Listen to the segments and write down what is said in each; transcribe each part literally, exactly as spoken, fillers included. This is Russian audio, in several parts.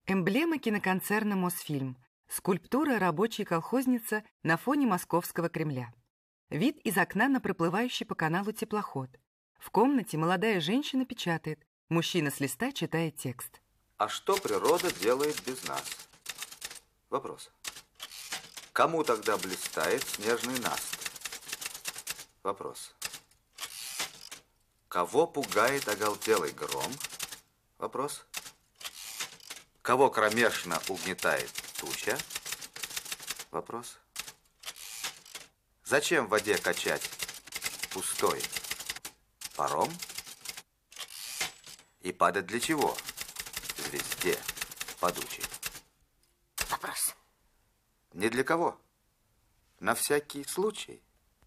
Эмблема киноконцерна «Мосфильм». Скульптура рабочей колхозница на фоне московского Кремля. Вид из окна на проплывающий по каналу теплоход. В комнате молодая женщина печатает, мужчина с листа читает текст. А что природа делает без нас? Вопрос. Кому тогда блистает снежный наст? Вопрос. Кого пугает оголтелый гром? Вопрос. Кого кромешно угнетает туча? Вопрос. Зачем в воде качать пустой паром? И падать для чего звезде падучей? Вопрос. Не для кого. На всякий случай.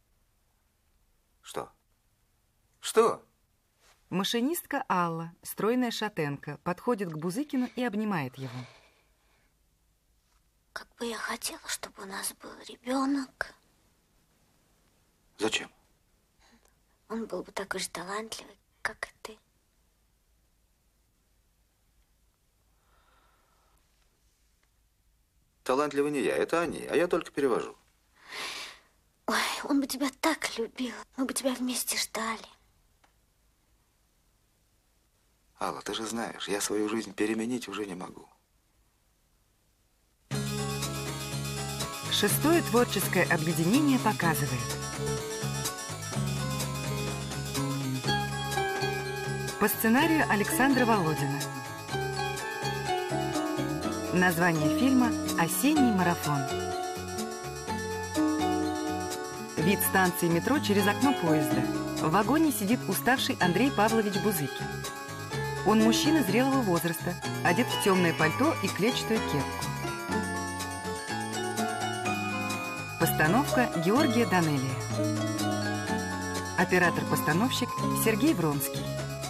Что? Что? Машинистка Алла, стройная шатенка, подходит к Бузыкину и обнимает его. Как бы я хотела, чтобы у нас был ребенок. Зачем? Он был бы такой же талантливый, как и ты. Талантливый не я, это они, а я только перевожу. Ой, он бы тебя так любил. Мы бы тебя вместе ждали. Алла, ты же знаешь, я свою жизнь переменить уже не могу. Шестое творческое объединение показывает. По сценарию Александра Володина. Название фильма «Осенний марафон». Вид станции метро через окно поезда. В вагоне сидит уставший Андрей Павлович Бузыкин. Он мужчина зрелого возраста, одет в темное пальто и клетчатую кепку. Постановка Георгия Данелия. Оператор-постановщик Сергей Вронский.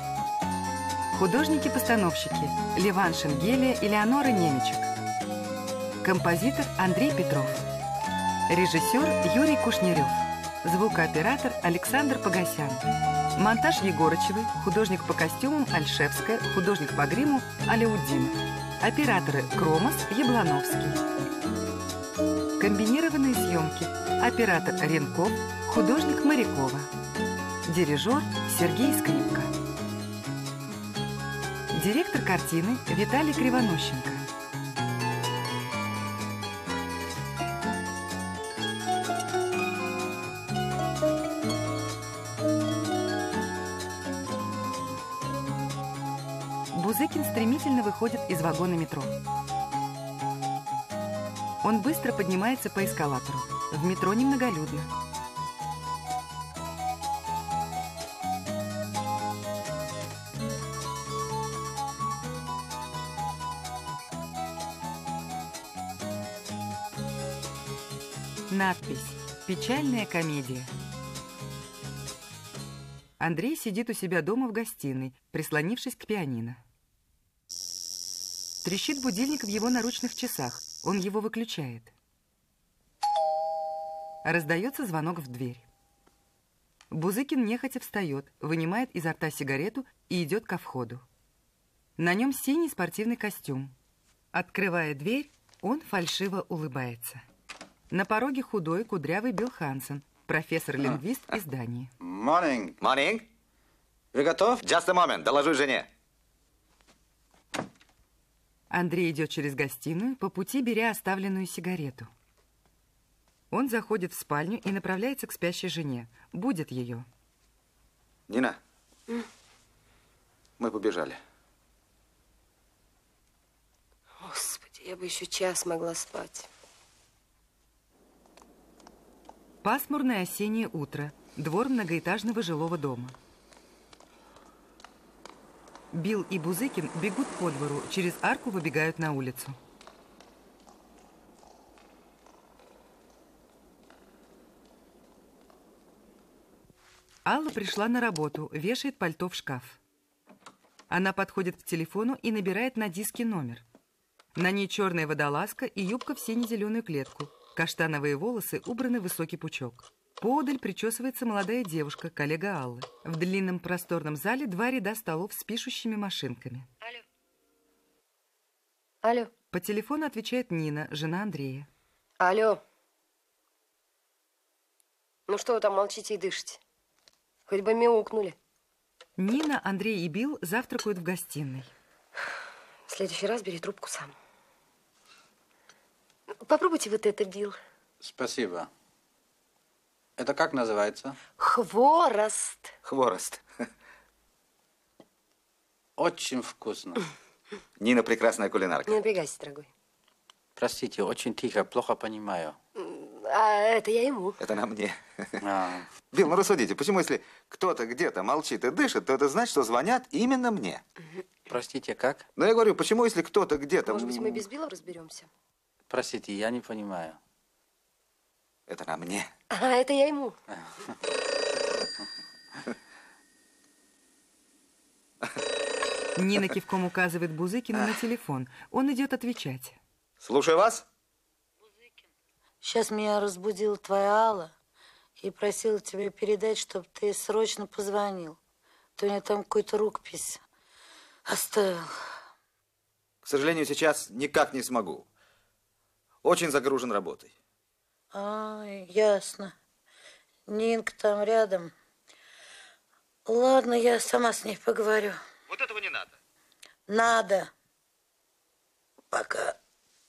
Художники-постановщики Ливан Шенгелия и Леонора Немичек. Композитор Андрей Петров. Режиссер Юрий Кушнерев. Звукооператор Александр Погосян. Монтаж Егорычевой, художник по костюмам Альшевская, художник по гриму Аляудин. Операторы Кромос, Яблоновский. Комбинированные съемки. Оператор Ренков, художник Морякова. Дирижер Сергей Скрипка. Директор картины Виталий Кривонощенко. Бузыкин стремительно выходит из вагона метро. Он быстро поднимается по эскалатору. В метро немноголюдно. Надпись «Печальная комедия». Андрей сидит у себя дома в гостиной, прислонившись к пианино. Трещит будильник в его наручных часах. Он его выключает. Раздается звонок в дверь. Бузыкин нехотя встает, вынимает изо рта сигарету и идет ко входу. На нем синий спортивный костюм. Открывая дверь, он фальшиво улыбается. На пороге худой, кудрявый Билл Хансен, профессор-лингвист из Дании. Morning. Morning. Вы готов? Just a moment, доложу жене. Андрей идет через гостиную, по пути беря оставленную сигарету. Он заходит в спальню и направляется к спящей жене. Будит ее. Нина, М? мы побежали. Господи, я бы еще час могла спать. Пасмурное осеннее утро. Двор многоэтажного жилого дома. Билл и Бузыкин бегут по двору, через арку выбегают на улицу. Алла пришла на работу, вешает пальто в шкаф. Она подходит к телефону и набирает на диске номер. На ней черная водолазка и юбка в сине-зеленую клетку. Каштановые волосы убраны в высокий пучок. Поодаль причесывается молодая девушка, коллега Аллы. В длинном просторном зале два ряда столов с пишущими машинками. Алло. Алло. По телефону отвечает Нина, жена Андрея. Алло. Ну что вы там молчите и дышите? Хоть бы мяукнули. Нина, Андрей и Билл завтракают в гостиной. В следующий раз бери трубку сам. Попробуйте вот это, Билл. Спасибо. Это как называется? Хворост. Хворост. Очень вкусно. Нина прекрасная кулинарка. Не напрягайся, дорогой. Простите, очень тихо, плохо понимаю. А это я ему. Это на мне. А, Билл, ну рассудите, почему если кто-то где-то молчит и дышит, то это значит, что звонят именно мне? простите, как? Но я говорю, почему если кто-то где-то... Может быть, мы без Билла разберемся? Простите, я не понимаю. Это на мне. А, это я ему. Нина кивком указывает Бузыкину на телефон. Он идет отвечать. Слушаю вас. Сейчас меня разбудила твоя Алла и просила тебе передать, чтобы ты срочно позвонил. То у нее там какую-то рукопись оставил. К сожалению, сейчас никак не смогу. Очень загружен работой. А, ясно. Нинка там рядом. Ладно, я сама с ней поговорю. Вот этого не надо. Надо. Пока.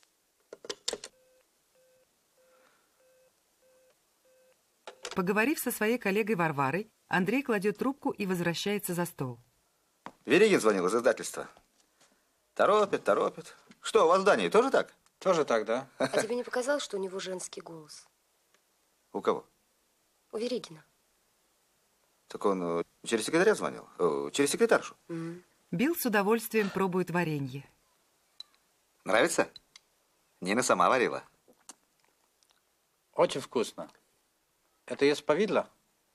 Поговорив со своей коллегой Варварой, Андрей кладет трубку и возвращается за стол. Верегин звонил из издательства. Торопит, торопит. Что, у вас в здании тоже так? Тоже так, да? А тебе не показалось, что у него женский голос? У кого? У Верегина. Так он э, через секретаря звонил? Э, через секретаршу? Mm. Билл с удовольствием пробует варенье. Нравится? Нина сама варила. Очень вкусно. Это есть повидло?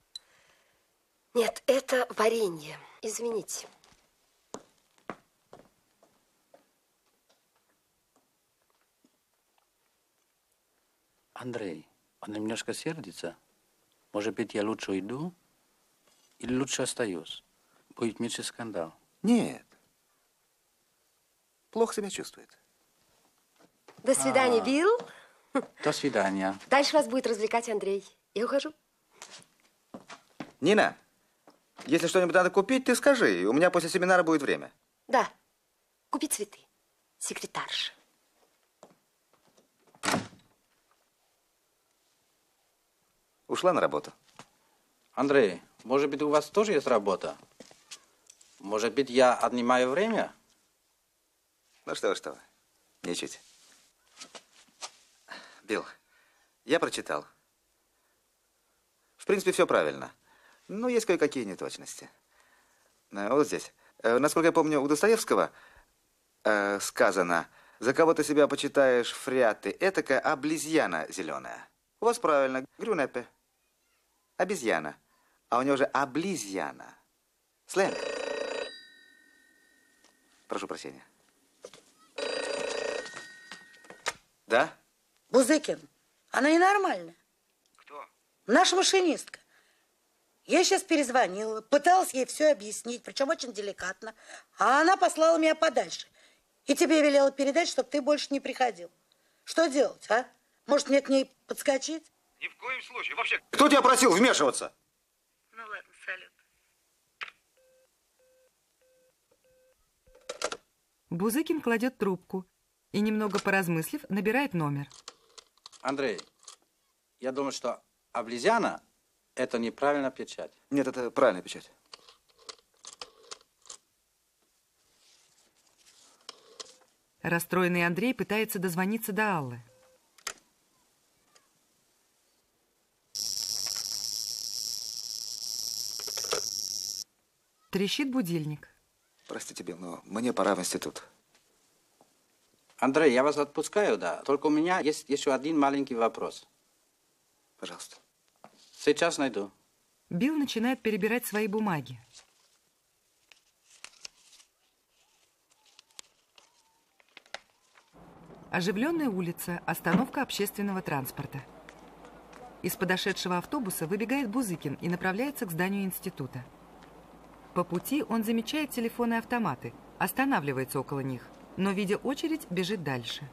Нет, это варенье. Извините. Андрей, он немножко сердится. Может быть, я лучше уйду? Или лучше остаюсь? Будет меньше скандал. Нет. Плохо себя чувствует. До свидания, А. Билл. До свидания. Дальше вас будет развлекать Андрей. Я ухожу. Нина, если что-нибудь надо купить, ты скажи. У меня после семинара будет время. Да. Купи цветы. Секретарша. Ушла на работу. Андрей, может быть, у вас тоже есть работа? Может быть, я отнимаю время? Ну что вы, что вы. Ничуть. Билл, я прочитал. В принципе, все правильно. Но есть кое-какие неточности. Э, Вот здесь. Э, Насколько я помню, у Достоевского э, сказано: «За кого ты себя почитаешь, фряты, этакая облизьяна зеленая». У вас правильно, грюнепе. Обезьяна. А у него же облизьяна. Сленг. Прошу прощения. Да? Бузыкин, она ненормальная. Кто? Наша машинистка. Я сейчас перезвонила, пыталась ей все объяснить, причем очень деликатно, а она послала меня подальше. И тебе велела передать, чтобы ты больше не приходил. Что делать, а? Может, мне к ней подскочить? Ни в коем случае. Вообще... Кто тебя просил вмешиваться? Ну ладно, салют. Бузыкин кладет трубку и, немного поразмыслив, набирает номер. Андрей, я думаю, что облизьяна – это неправильная печать. Нет, это правильная печать. Расстроенный Андрей пытается дозвониться до Аллы. Трещит будильник. Простите, Билл, но мне пора в институт. Андрей, я вас отпускаю, да. Только у меня есть еще один маленький вопрос. Пожалуйста. Сейчас найду. Билл начинает перебирать свои бумаги. Оживленная улица, остановка общественного транспорта. Из подошедшего автобуса выбегает Бузыкин и направляется к зданию института. По пути он замечает телефоны и автоматы, останавливается около них. но, видя очередь, бежит дальше.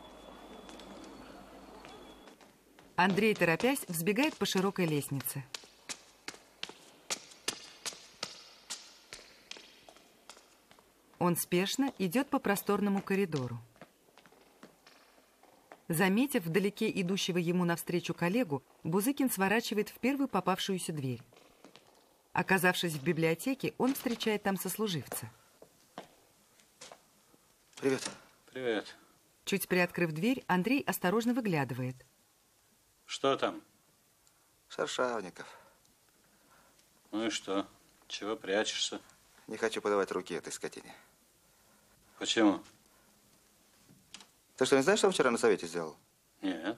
Андрей, торопясь, взбегает по широкой лестнице. Он спешно идет по просторному коридору. Заметив вдалеке идущего ему навстречу коллегу, Бузыкин сворачивает в первую попавшуюся дверь. Оказавшись в библиотеке, он встречает там сослуживца. Привет. Привет. Чуть приоткрыв дверь, Андрей осторожно выглядывает. Что там? Шершавников. Ну и что? Чего прячешься? Не хочу подавать руки этой скотине. Почему? Ты что, не знаешь, что он вчера на совете сделал? Нет.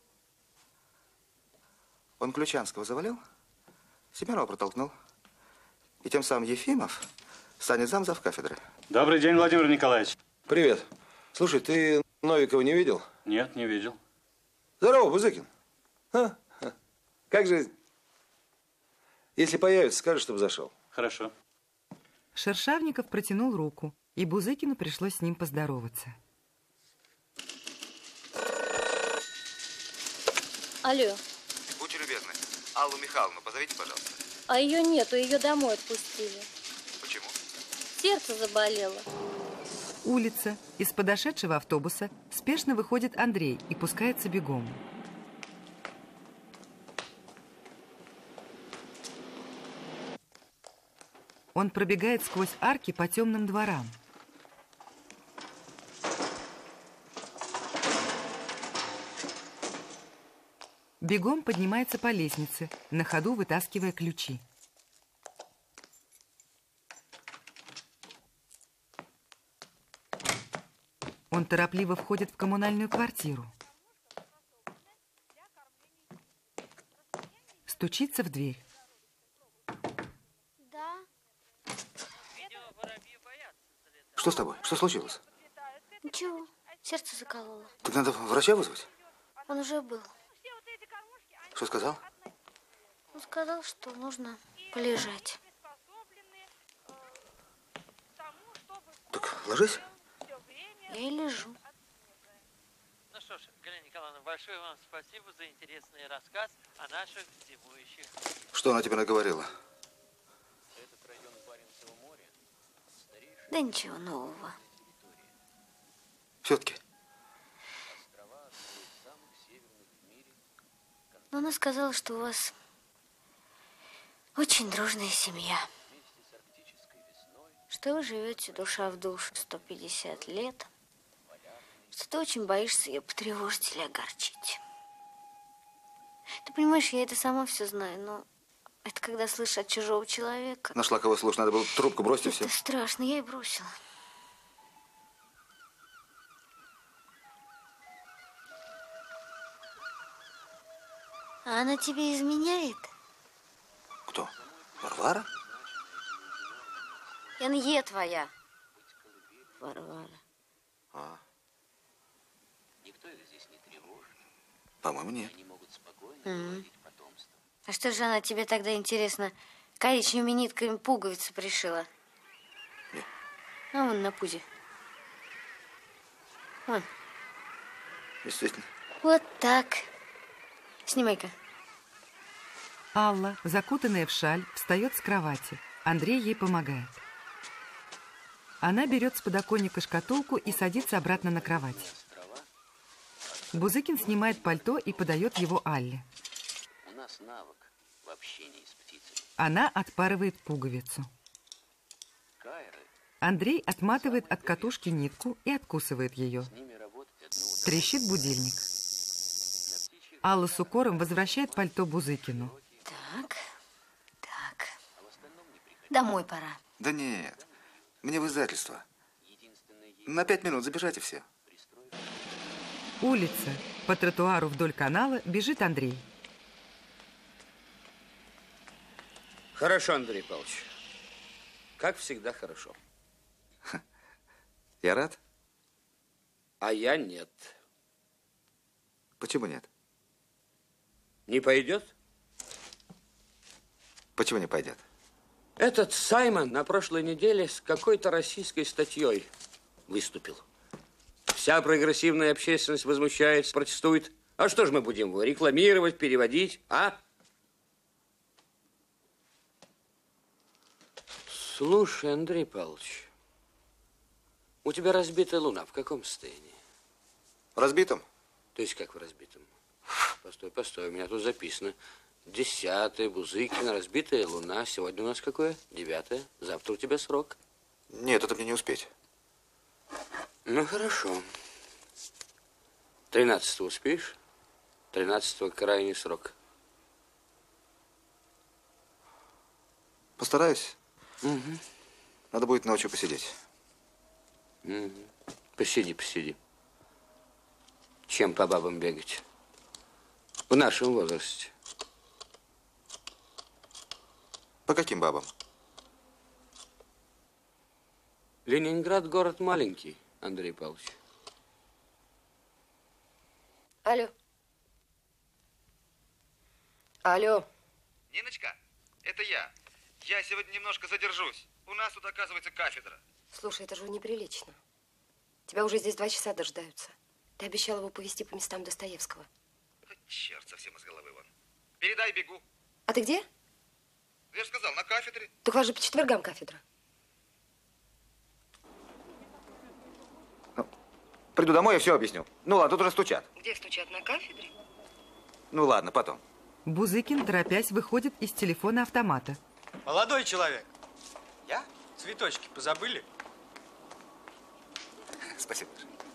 Он Ключанского завалил, Семенова протолкнул. И тем самым Ефимов станет замзав кафедры. Добрый день, Владимир Николаевич. Привет. Слушай, ты Новикова не видел? Нет, не видел. Здорово, Бузыкин. А? А. Как жизнь? Если появится, скажи, чтобы зашел. Хорошо. Шершавников протянул руку, и Бузыкину пришлось с ним поздороваться. Алло. Будьте любезны, Аллу Михайловну позовите, пожалуйста. А ее нету, ее домой отпустили. Почему? Сердце заболело. Улица. Из подошедшего автобуса спешно выходит Андрей и пускается бегом. Он пробегает сквозь арки по темным дворам. Бегом поднимается по лестнице, на ходу вытаскивая ключи. Он торопливо входит в коммунальную квартиру. Стучится в дверь. Да. Что с тобой? Что случилось? Ничего, сердце закололо. Так надо врача вызвать? Он уже был. Что сказал? Он сказал, что нужно полежать. Так ложись. Я и лежу. Ну что ж, Галина Николаевна, большое вам спасибо за интересный рассказ о наших зимующих. Что она тебе наговорила? Да ничего нового. Все-таки. Но она сказала, что у вас очень дружная семья. Что вы живете душа в душу сто пятьдесят лет. Что ты очень боишься ее потревожить или огорчить. Ты понимаешь, я это сама все знаю, но это когда слышишь от чужого человека. Нашла кого слушать, надо было трубку бросить и все. Это страшно, я и бросила. А она тебе изменяет? Кто? Варвара? Янье твоя. Варвара. А. По-моему, нет. Mm. А что же она тебе тогда, интересно, коричневыми нитками пуговицы пришила? Нет. А вон на пузе. Вон. Действительно. Вот так. Снимай-ка. Алла, закутанная в шаль, встает с кровати. Андрей ей помогает. Она берет с подоконника шкатулку и садится обратно на кровать. Бузыкин снимает пальто и подает его Алле. У нас навык в общении с птицами. Она отпарывает пуговицу. Андрей отматывает от катушки нитку и откусывает ее. Трещит будильник. Алла с укором возвращает пальто Бузыкину. Так, так. Домой пора. Да нет, мне в издательство. На пять минут забежать и все. Улица. По тротуару вдоль канала бежит Андрей. Хорошо, Андрей Павлович. Как всегда, хорошо. Я рад. А я нет. Почему нет? Не пойдет? Почему не пойдет? Этот Саймон на прошлой неделе с какой-то российской статьей выступил. Вся прогрессивная общественность возмущается, протестует. А что же мы будем его рекламировать, переводить, а? Слушай, Андрей Павлович, у тебя разбитая луна. В каком состоянии? В разбитом? То есть как в разбитом? Постой, постой, у меня тут записано. Десятое, Бузыкина, разбитая луна. Сегодня у нас какое? Девятое. Завтра у тебя срок. Нет, это мне не успеть. Ну, хорошо. Тринадцатого успеешь? Тринадцатого крайний срок. Постараюсь. Угу. Надо будет ночью посидеть. Угу. Посиди, посиди. Чем по бабам бегать? В нашем возрасте. По каким бабам? Ленинград город маленький, Андрей Павлович. Алло. Алло. Ниночка, это я. Я сегодня немножко задержусь. У нас тут, оказывается, кафедра. Слушай, это же неприлично. Тебя уже здесь два часа дожидаются. Ты обещал его повезти по местам Достоевского. Черт, совсем из головы вон. Передай, бегу. А ты где? Я же сказал, на кафедре. Так у вас же по четвергам кафедра. Ну, приду домой и все объясню. Ну ладно, тут уже стучат. Где стучат? На кафедре? Ну ладно, потом. Бузыкин, торопясь, выходит из телефона автомата. Молодой человек. Я? Цветочки позабыли? Спасибо.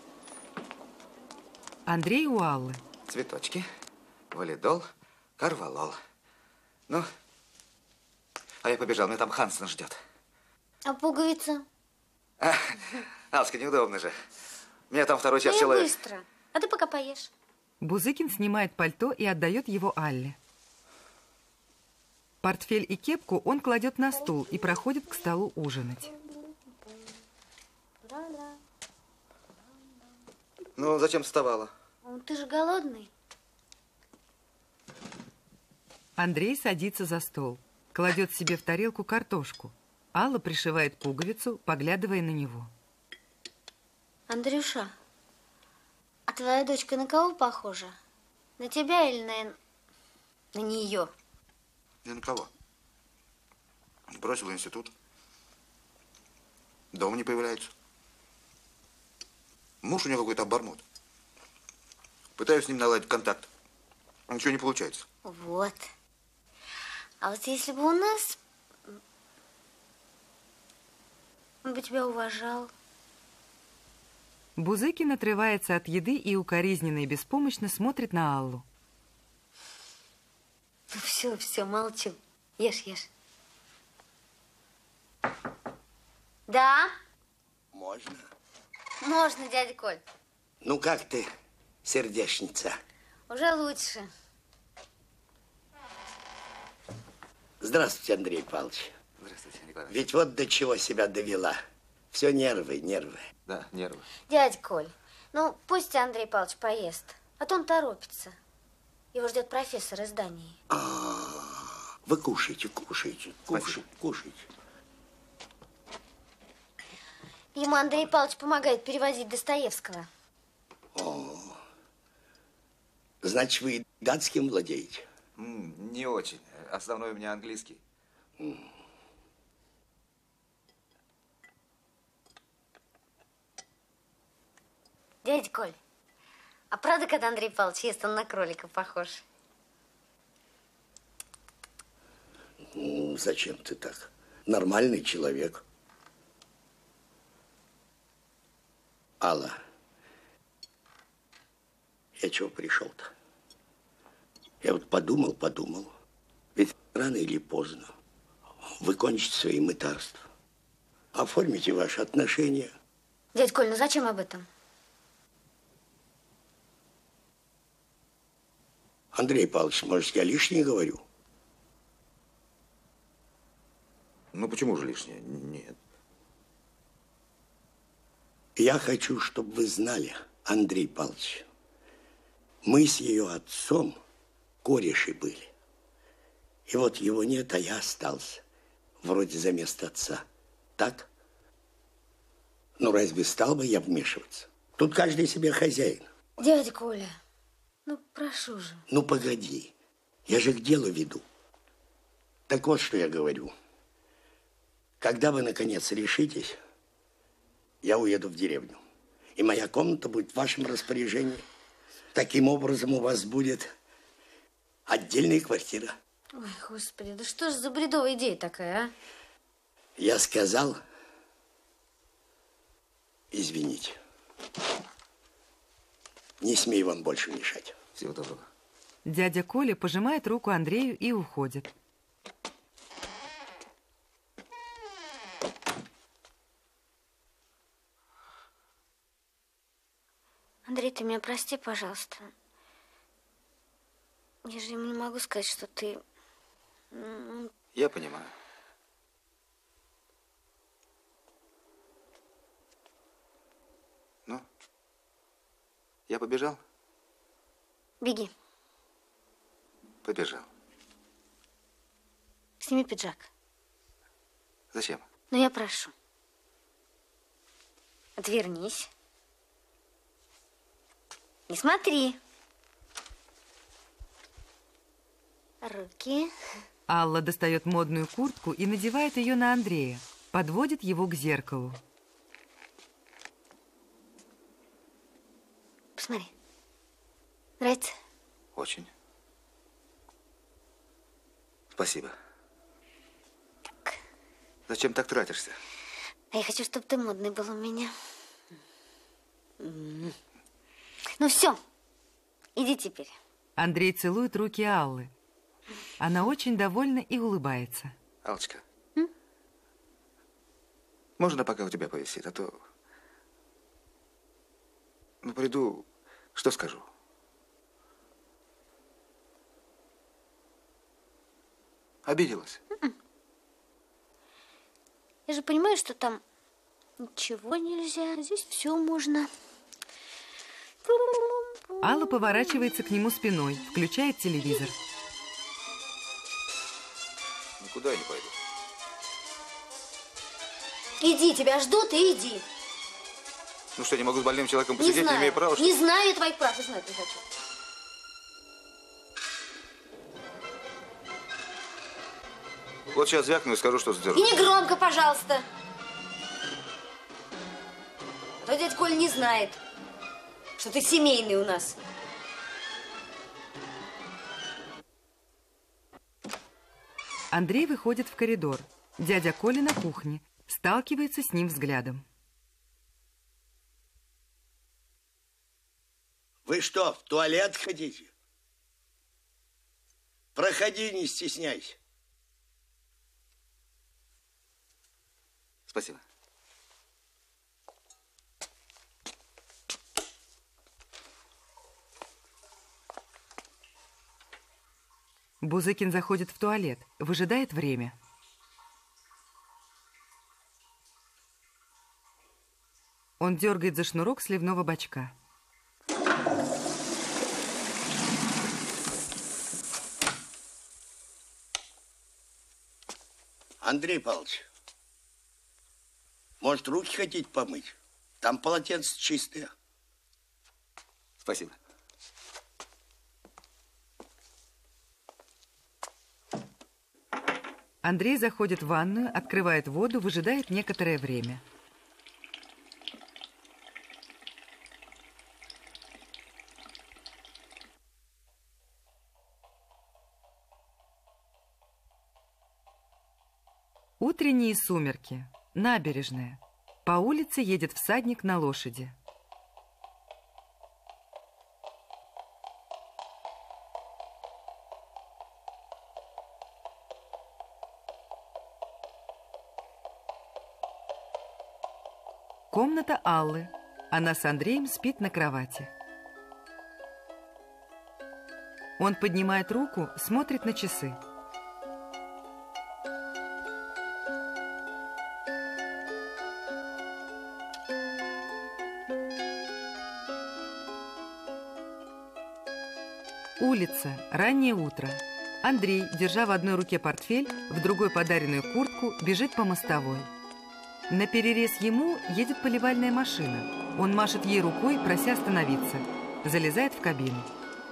Андрей у Аллы. Цветочки, валидол, карвалол. Ну, а я побежал, меня там Хансен ждет. А пуговица? А, Алска, неудобно же. Меня там второй час Ну, я человек. быстро. А ты пока поешь. Бузыкин снимает пальто и отдает его Алле. Портфель и кепку он кладет на стул и проходит к столу ужинать. Ну, зачем вставала? Ты же голодный. Андрей садится за стол, кладет себе в тарелку картошку. Алла пришивает пуговицу, поглядывая на него. Андрюша, а твоя дочка на кого похожа? На тебя или на, на нее? Ни на кого. Бросил институт. Дома не появляется. Муж у него какой-то обормот. Пытаюсь с ним наладить контакт. Ничего не получается. Вот. А вот если бы у нас... Он бы тебя уважал. Бузыкин отрывается от еды и укоризненно и беспомощно смотрит на Аллу. Ну все, все, молчим. Ешь, ешь. Да? Можно? Можно, дядя Коль. Ну, как ты, сердечница? Уже лучше. Здравствуйте, Андрей Павлович. Здравствуйте, Николай. Ведь вот до чего себя довела. Все нервы, нервы. Да, нервы. Дядя Коль, ну пусть Андрей Павлович поест, а то он торопится. Его ждет профессор из Дании. А, вы кушайте, кушайте, кушайте, кушайте. Ему Андрей Павлович помогает переводить Достоевского. О, значит, вы датским владеете? М, не очень. Основной у меня английский. М. Дядя Коль, а правда, когда Андрей Павлович ест, он на кролика похож? Ну, зачем ты так? Нормальный человек. Алла, я чего пришел-то? Я вот подумал, подумал. Ведь рано или поздно вы кончите свои мытарства. Оформите ваши отношения. Дядя Коль, ну зачем об этом? Андрей Павлович, может, я лишнее говорю? Ну, почему же лишнее? Нет. Я хочу, чтобы вы знали, Андрей Павлович, мы с ее отцом кореши были. И вот его нет, а я остался. Вроде за место отца. Так? Ну, разве стал бы я вмешиваться? Тут каждый себе хозяин. Дядя Коля, ну прошу же. Ну погоди, я же к делу веду. Так вот, что я говорю. Когда вы, наконец, решитесь, я уеду в деревню. И моя комната будет в вашем распоряжении. Таким образом, у вас будет отдельная квартира. Ой, Господи, да что же за бредовая идея такая, а? Я сказал, извините. Не смею вам больше мешать. Всего доброго. Дядя Коля пожимает руку Андрею и уходит. Андрей, ты меня прости, пожалуйста. Я же ему не могу сказать, что ты... Я понимаю. Ну, я побежал? Беги. Побежал. Сними пиджак. Зачем? Ну, я прошу. Отвернись. Не смотри. Руки. Алла достает модную куртку и надевает ее на Андрея. Подводит его к зеркалу. Посмотри. Нравится? Очень. Спасибо. Так. Зачем так тратишься? А я хочу, чтобы ты модный был у меня. Ну все, иди теперь. Андрей целует руки Аллы. Она очень довольна и улыбается. Аллочка, М? можно пока у тебя повисит, а то... Ну, приду, что скажу? Обиделась? М-м. Я же понимаю, что там ничего нельзя, здесь все можно. Алла поворачивается к нему спиной, включает телевизор. Никуда я не пойду. Иди, тебя ждут, и иди. Ну что, не могу с больным человеком Не посидеть, не, знаю, имею права? Что не ли? знаю я твоих прав, и знать не хочу. Вот сейчас звякну и скажу, что задержу. И не громко, пожалуйста. А то дядя Коля не знает, что ты семейный у нас. Андрей выходит в коридор. Дядя Коля на кухне. Сталкивается с ним взглядом. Вы что, в туалет хотите? Проходи, не стесняйся. Спасибо. Бузыкин заходит в туалет, выжидает время. Он дергает за шнурок сливного бачка. Андрей Павлович, может, руки хотите помыть? Там полотенце чистое. Спасибо. Андрей заходит в ванную, открывает воду, выжидает некоторое время. Утренние сумерки. Набережная. По улице едет всадник на лошади. Комната Аллы. Она с Андреем спит на кровати. Он поднимает руку, смотрит на часы. Улица. Раннее утро. Андрей, держа в одной руке портфель, в другой подаренную куртку, бежит по мостовой. На перерез ему едет поливальная машина. Он машет ей рукой, прося остановиться. Залезает в кабину.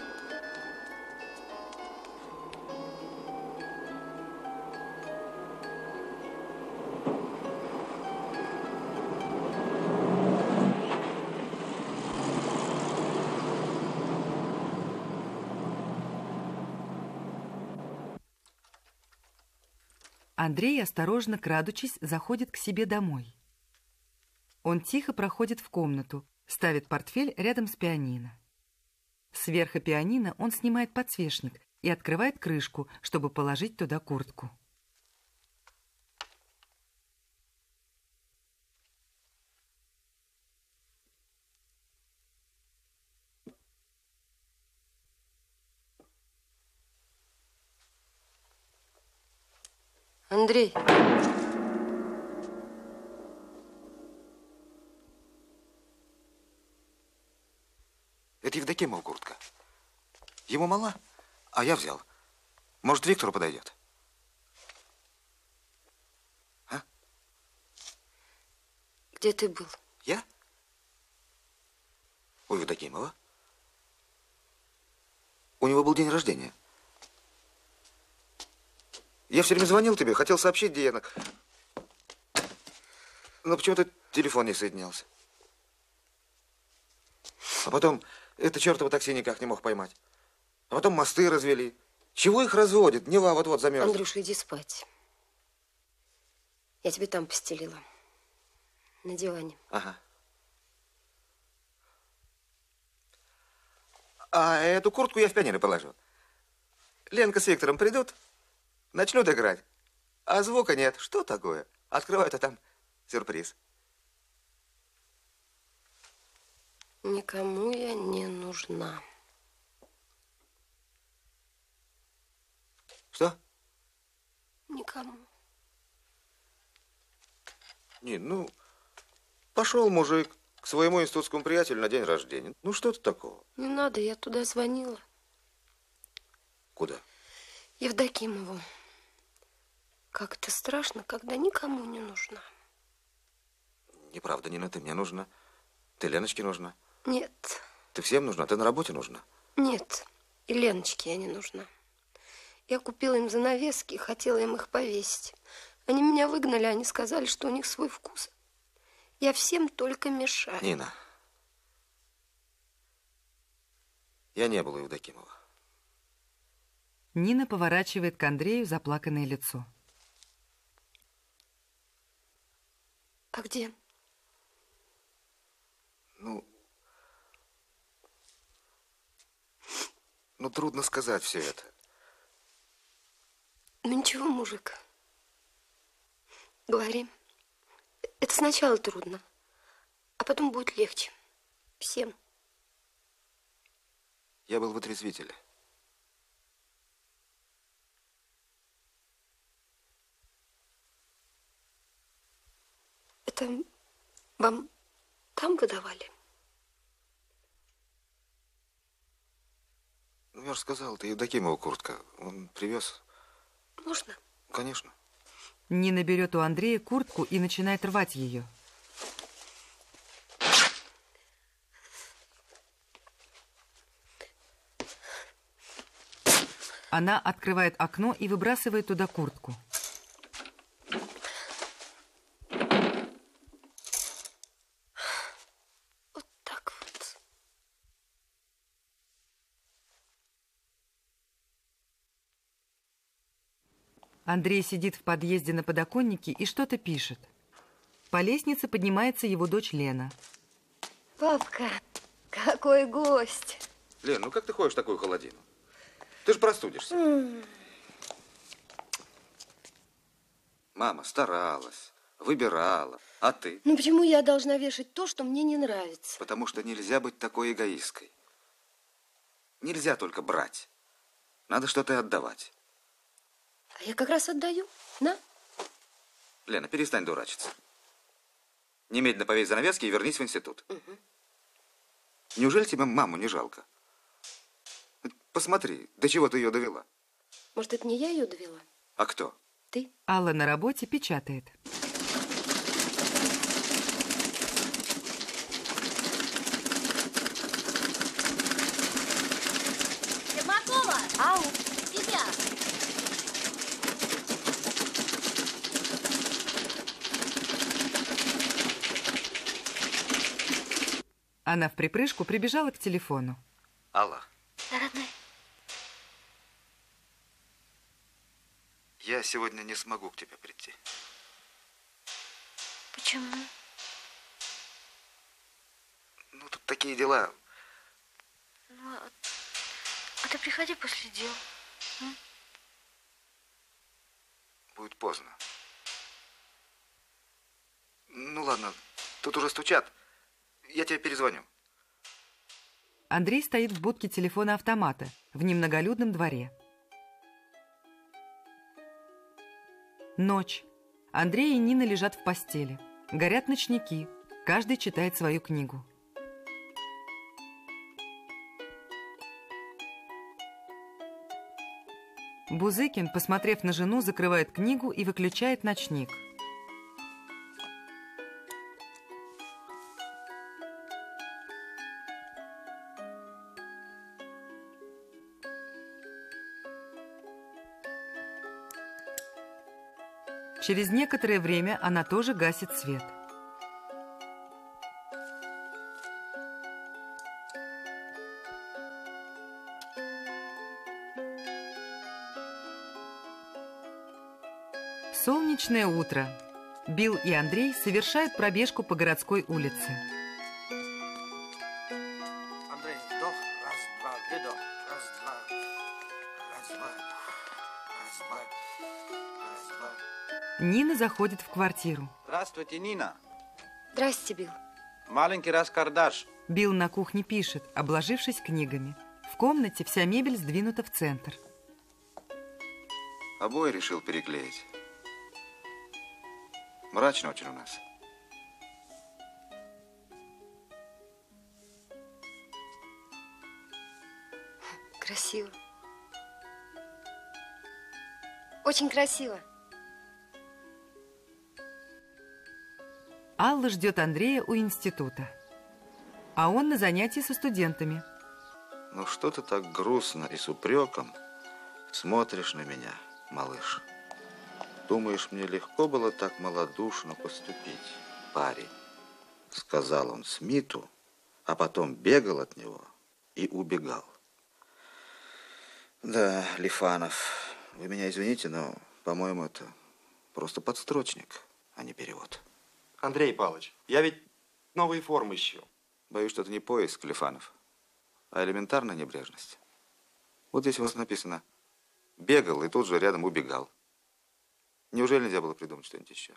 Андрей, осторожно крадучись, заходит к себе домой. Он тихо проходит в комнату, ставит портфель рядом с пианино. Сверху пианино он снимает подсвечник и открывает крышку, чтобы положить туда куртку. Андрей. Это Евдокимова куртка. Ему мала, а я взял. Может, Виктору подойдет? А? Где ты был? Я? У Евдокимова. У него был день рождения. Я все время звонил тебе, хотел сообщить, где я. Но почему-то телефон не соединялся. А потом это чертово такси никак не мог поймать. А потом мосты развели. Чего их разводит? Нева вот-вот замерзла. Андрюша, иди спать. Я тебе там постелила. На диване. Ага. А эту куртку я в пианино положу. Ленка с Виктором придут, начнут играть. А звука нет. Что такое? Открывают, а там сюрприз. Никому я не нужна. Что? Никому. Не, ну, пошел мужик к своему институтскому приятелю на день рождения. Ну, что-то такого. Не надо, я туда звонила. Куда? Евдокимову. Как это страшно, когда никому не нужна. Неправда, Нина, ты мне нужна. Ты Леночке нужна. Нет. Ты всем нужна, ты на работе нужна. Нет, и Леночке я не нужна. Я купила им занавески и хотела им их повесить. Они меня выгнали, они сказали, что у них свой вкус. Я всем только мешаю. Нина, я не был у Евдокимова. Нина поворачивает к Андрею заплаканное лицо. А где? Ну, ну, трудно сказать все это. Ну, ничего, мужик. Говори. Это сначала трудно, а потом будет легче. Всем. Я был в отрезвителе. Это вам там выдавали? Ну, я же сказал, это Евдокимова куртка. Он привез. Можно? Конечно. Нина берет у Андрея куртку и начинает рвать ее. Она открывает окно и выбрасывает туда куртку. Вот так вот. Андрей сидит в подъезде на подоконнике и что-то пишет. По лестнице поднимается его дочь Лена. Папка, какой гость. Лен, ну как ты ходишь в такую холодину? Ты же простудишься. Mm. Мама старалась, выбирала. А ты? Ну почему я должна вешать то, что мне не нравится? Потому что нельзя быть такой эгоисткой. Нельзя только брать. Надо что-то и отдавать. А я как раз отдаю. На. Лена, перестань дурачиться. Немедленно повесь занавески и вернись в институт. Угу. Неужели тебе маму не жалко? Посмотри, до чего ты ее довела. Может, это не я ее довела? А кто? Ты. Алла на работе печатает. Она в припрыжку прибежала к телефону. Алло. Да, родной. Я сегодня не смогу к тебе прийти. Почему? Ну, тут такие дела. Ну, а, а ты приходи после дел. М? Будет поздно. Ну, ладно, тут уже стучат. Я тебе перезвоню. Андрей стоит в будке телефона-автомата в немноголюдном дворе. Ночь. Андрей и Нина лежат в постели. Горят ночники. Каждый читает свою книгу. Бузыкин, посмотрев на жену, закрывает книгу и выключает ночник. Через некоторое время она тоже гасит свет. Солнечное утро. Билл и Андрей совершают пробежку по городской улице. Андрей, вдох, раз, два, выдох, раз, два, раз, два, раз, два, раз, два. Нина заходит в квартиру. Здравствуйте, Нина. Здрасте, Билл. Маленький раскардаш. Билл на кухне пишет, обложившись книгами. В комнате вся мебель сдвинута в центр. Обои решил переклеить. Мрачно очень у нас. Красиво. Очень красиво. Алла ждет Андрея у института. А он на занятии со студентами. Ну что ты так грустно и с упреком смотришь на меня, малыш? Думаешь, мне легко было так малодушно поступить, парень? Сказал он Смиту, а потом бегал от него и убегал. Да, Лифанов, вы меня извините, но, по-моему, это просто подстрочник, а не перевод. Андрей Павлович, я ведь новые формы ищу. Боюсь, что это не поиск, Лифанов, а элементарная небрежность. Вот здесь у вас написано «бегал» и тут же рядом «убегал». Неужели нельзя было придумать что-нибудь еще?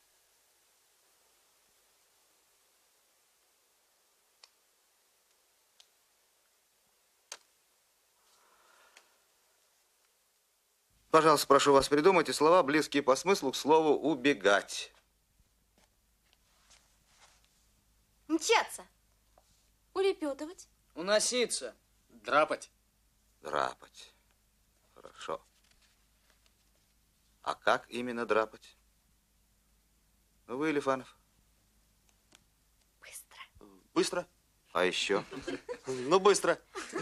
Пожалуйста, прошу вас, придумайте слова, близкие по смыслу к слову «убегать». Мчаться. Улепетывать. Уноситься. Драпать. Драпать. Хорошо. А как именно драпать? Ну, вы, Лифанов? Быстро. Быстро? А еще? Ну, быстро.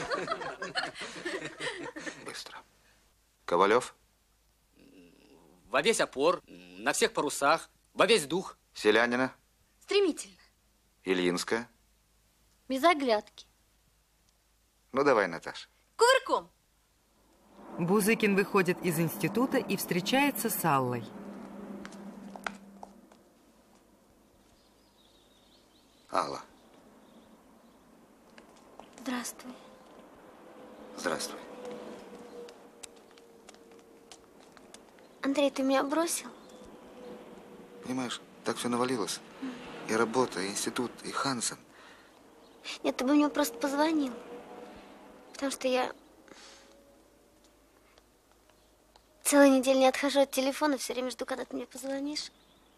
Быстро. Ковалев? Во весь опор, на всех парусах, во весь дух. Селянина? Стремительно. Ильинская? Без оглядки. Ну, давай, Наташа. Кувырком. Бузыкин выходит из института и встречается с Аллой. Алла. Здравствуй. Здравствуй. Андрей, ты меня бросил? Понимаешь, так все навалилось. И работа, и институт, и Хансен. Нет, ты бы мне просто позвонил. Потому что я целую неделю не отхожу от телефона, все время жду, когда ты мне позвонишь.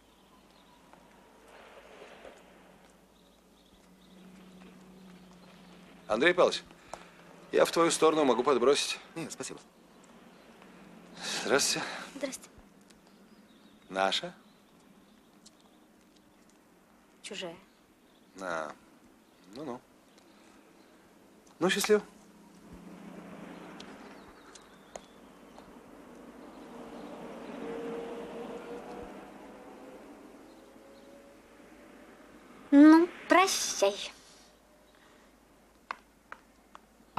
Андрей Павлович, я в твою сторону могу подбросить. Нет, спасибо. Здравствуйте. Здрасте. Наша? Чужая. А, ну-ну. Ну, счастливо. Ну, прощай.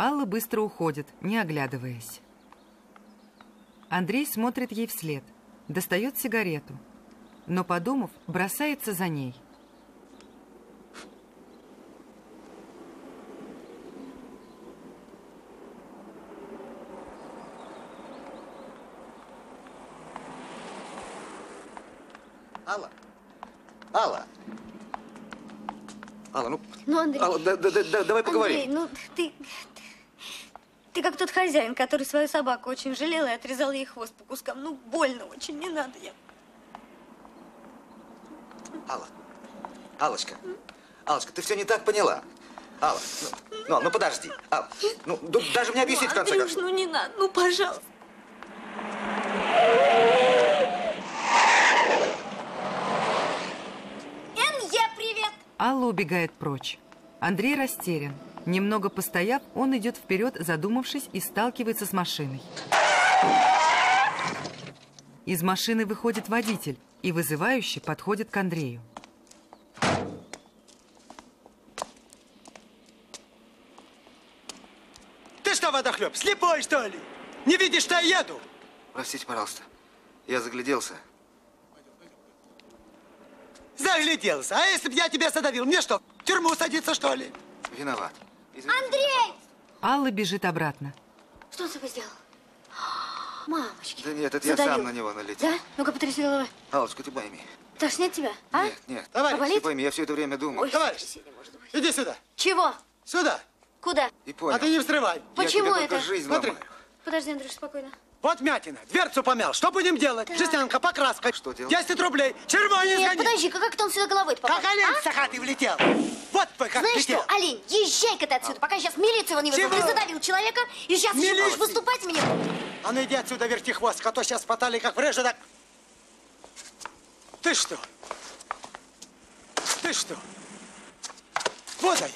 Алла быстро уходит, не оглядываясь. Андрей смотрит ей вслед, достает сигарету, но, подумав, бросается за ней. Алла? Алла? Алла, ну... Ну, Андрей... Алла, да, да, да, давай поговорим. Андрей, ну ты... Ты как тот хозяин, который свою собаку очень жалел и отрезал ей хвост по кускам. Ну, больно очень, не надо я. Алла, Аллочка, Аллочка, ты все не так поняла. Алла, ну, ну, ну подожди. Алла, ну, даже мне объяснить, ну, в конце Андрюш, концов. ну не надо, ну, пожалуйста. Энье, привет! Алла убегает прочь. Андрей растерян. Немного постояв, он идет вперед, задумавшись, и сталкивается с машиной. Из машины выходит водитель и вызывающе подходит к Андрею. Ты что, водохлеб, слепой, что ли? Не видишь, что я еду? Простите, пожалуйста, я загляделся. Загляделся. А если бы я тебя задавил, мне что, в тюрьму садиться, что ли? Виноват. Андрей! Алла бежит обратно. Что он с тобой сделал? Мамочки. Да нет, это Задавил. я сам на него налетел. Да? Ну-ка, потряси головой. Аллочка, ты пойми. Тошнит тебя, а? Нет, нет. Товарищ, Поболит? Ты пойми, я все это время думал. Ой, Товарищ, иди сюда. Чего? Сюда. Куда? И понял. А ты не взрывай. Почему я тебе это? только жизнь Смотри. ломаю. Подожди, Андрюш, спокойно. Вот мятина. Дверцу помял. Что будем делать? Так. Жестянка, покраска. Что делать? десять рублей. Червонец Нет, гони. подожди, как это он сюда головой попал? Как олень а? с хаты влетел. Вот вы как Знаешь влетел. что, олень, езжай-ка ты отсюда, пока сейчас милицию его не вызову. Чего? Ты задавил человека, и сейчас еще Милиция? будешь выступать мне. А ну иди отсюда, вертихвост, а то сейчас потали как врежет, так... Ты что? Ты что? Вот даю.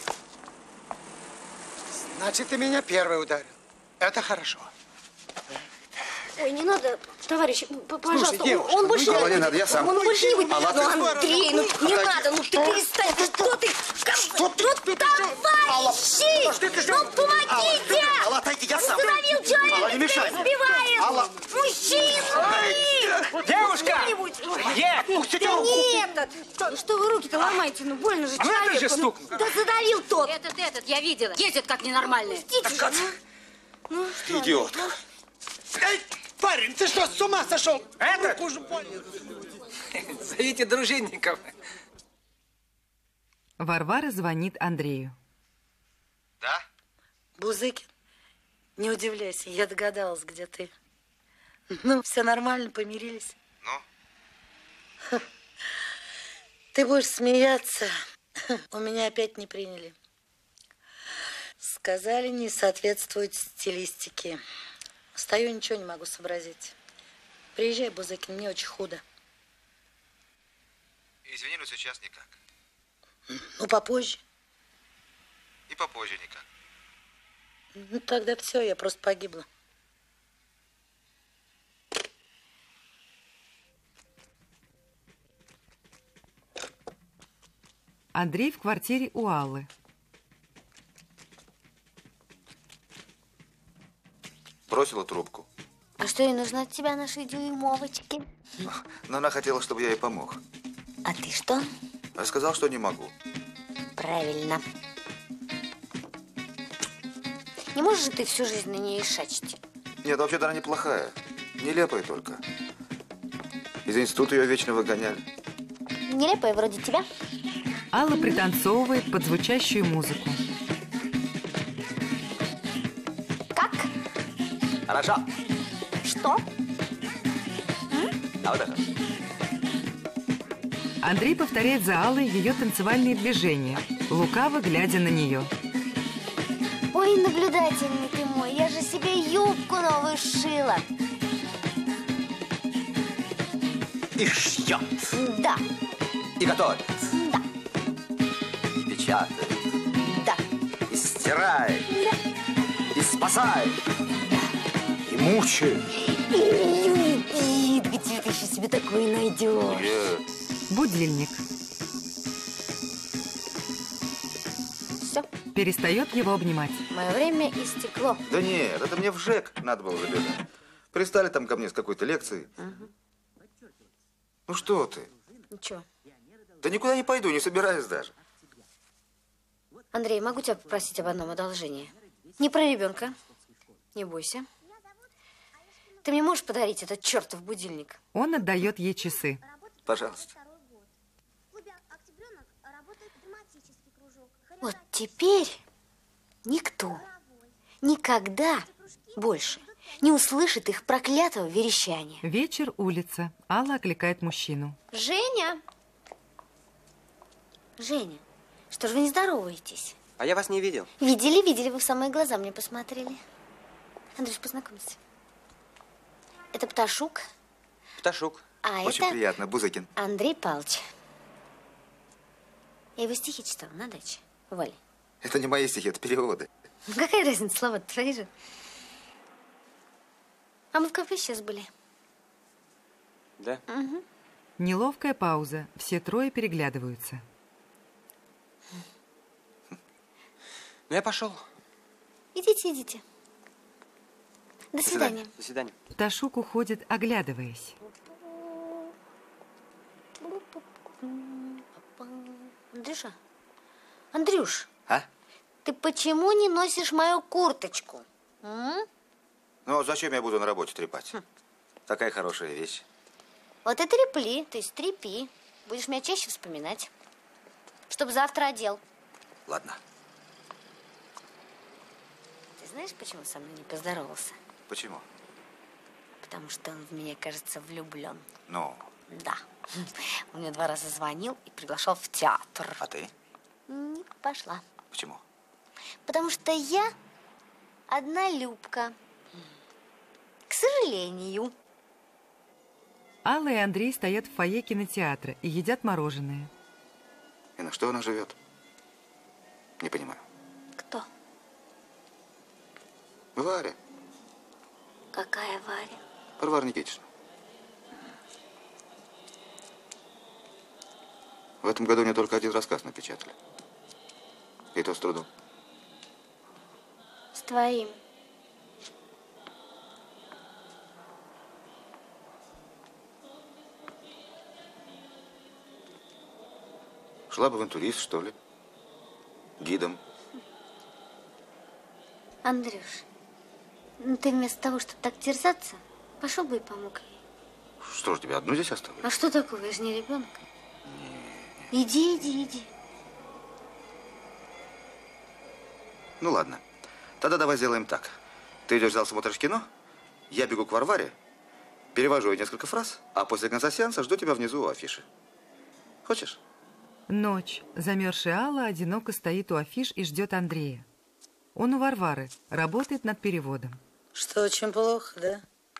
Значит, ты меня первый ударил. Это хорошо. Ой, не надо, товарищ, п- пожалуйста, он- девушка, он больше ну, не не надо, я сам. Он больше не будет. Алла, Ну, ты- Андрей, ну не Отойди. надо, ну ты перестань, ну что ты? Что ты? Ну, товарищи! Что ты, что? Ну, помогите! Алла, отойди, я сам. Остановил человека, Алла, не мешай. который избивает! Алла. Мужчину! Девушка! Кто-нибудь! Нет! Ух ты, Да руку! нет! Ну что вы руки-то ломаете? Ну больно же Ну, это человеку. же Ну, стукнул. да задавил тот! Этот, этот, я видела. Ездит как ненормальный. Пустите же, ну. Ну, что, Идиот. Эй, парень, ты что, с ума сошел? Это? Руку уже понял. Зовите дружинников. Варвара звонит Андрею. Да? Бузыкин, не удивляйся, я догадалась, где ты. Ну, все нормально, помирились. Ну? Ты будешь смеяться. У меня опять не приняли. Сказали, не соответствует стилистике. Стою, ничего не могу сообразить. Приезжай, Бузыкин, мне очень худо. Извини, но сейчас никак. Ну, попозже. И попозже никак. Ну, тогда все, я просто погибла. Андрей в квартире у Аллы. Бросила трубку. А что ей нужно от тебя, нашей дюймовочки? Но она хотела, чтобы я ей помог. А ты что? Я сказал, что не могу. Правильно. Не можешь же ты всю жизнь на ней шачить? Нет, вообще-то она неплохая. Нелепая только. Из института ее вечно выгоняли. Нелепая вроде тебя. Алла пританцовывает под звучащую музыку. Как? Хорошо. Что? А вот это. Андрей повторяет за Аллой ее танцевальные движения, лукаво глядя на нее. Ой, наблюдательный ты мой, я же себе юбку новую сшила. И шьет. Да, И готовит. да, И печатает. да. И стирает. Да. И спасает. И мучает. И, где ты еще себе такое найдешь? Где? Будильник. Все. Перестает его обнимать. Мое время истекло. Да нет, это мне в ЖЭК надо было забежать. Пристали там ко мне с какой-то лекцией. Угу. Ну что ты? Ничего. Да никуда не пойду, не собираюсь даже. Андрей, могу тебя попросить об одном одолжении? Не про ребенка. Не бойся. Ты мне можешь подарить этот чертов будильник? Он отдает ей часы. Пожалуйста. Вот теперь никто никогда больше не услышит их проклятого верещания. Вечер, улица. Алла окликает мужчину. Женя! Женя, что ж вы не здороваетесь? А я вас не видел. Видели, видели, вы в самые глаза мне посмотрели. Андрюш, познакомься. Это Пташук. Пташук. А Очень это приятно, Бузыкин. Андрей Павлович. Я его стихи читала на даче. Валя. Это не мои стихи, это переводы. Ну, какая разница, слова твои же. А мы в кафе сейчас были. Да? Угу. Неловкая пауза. Все трое переглядываются. Ну, я пошел. Идите, идите. До свидания. До свидания. Пташук уходит, оглядываясь. Андрюша, Андрюш, а? Ты почему не носишь мою курточку? М? Ну, зачем я буду на работе трепать? Хм. Такая хорошая вещь. Вот и трепли, то есть трепи. Будешь меня чаще вспоминать. Чтоб завтра одел. Ладно. Ты знаешь, почему со мной не поздоровался? Почему? Потому что он в меня, кажется, влюблен. Ну? Да. Он мне два раза звонил и приглашал в театр. А ты? Не пошла. Почему? Потому что я однолюбка. К сожалению. Алла и Андрей стоят в фойе кинотеатра и едят мороженое. И на что она живет? Не понимаю. Кто? Варя. Какая Варя? Варвара Никитична. В этом году мне только один рассказ напечатали. И то с трудом. С твоим. Шла бы авантюрист, что ли? Гидом. Андрюш, ну ты вместо того, чтобы так терзаться, пошел бы и помог ей. Что ж, тебя одну здесь оставлю? А что такого? Я же не ребенок. Иди, иди, иди. Ну ладно. Тогда давай сделаем так. Ты идешь в зал, смотришь кино, я бегу к Варваре, перевожу ей несколько фраз, а после конца сеанса жду тебя внизу у афиши. Хочешь? Ночь. Замерзшая Алла одиноко стоит у афиш и ждет Андрея. Он у Варвары, работает над переводом. Что, очень плохо, да?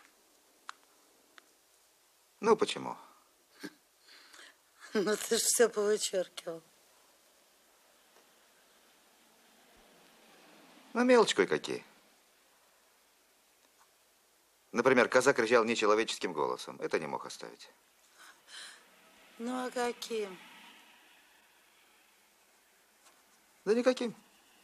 Ну, почему? Ну, ты же все повычеркивал. Ну, мелочи кое-какие. Например, коза кричал нечеловеческим голосом. Это не мог оставить. Ну, а каким? Да никаким.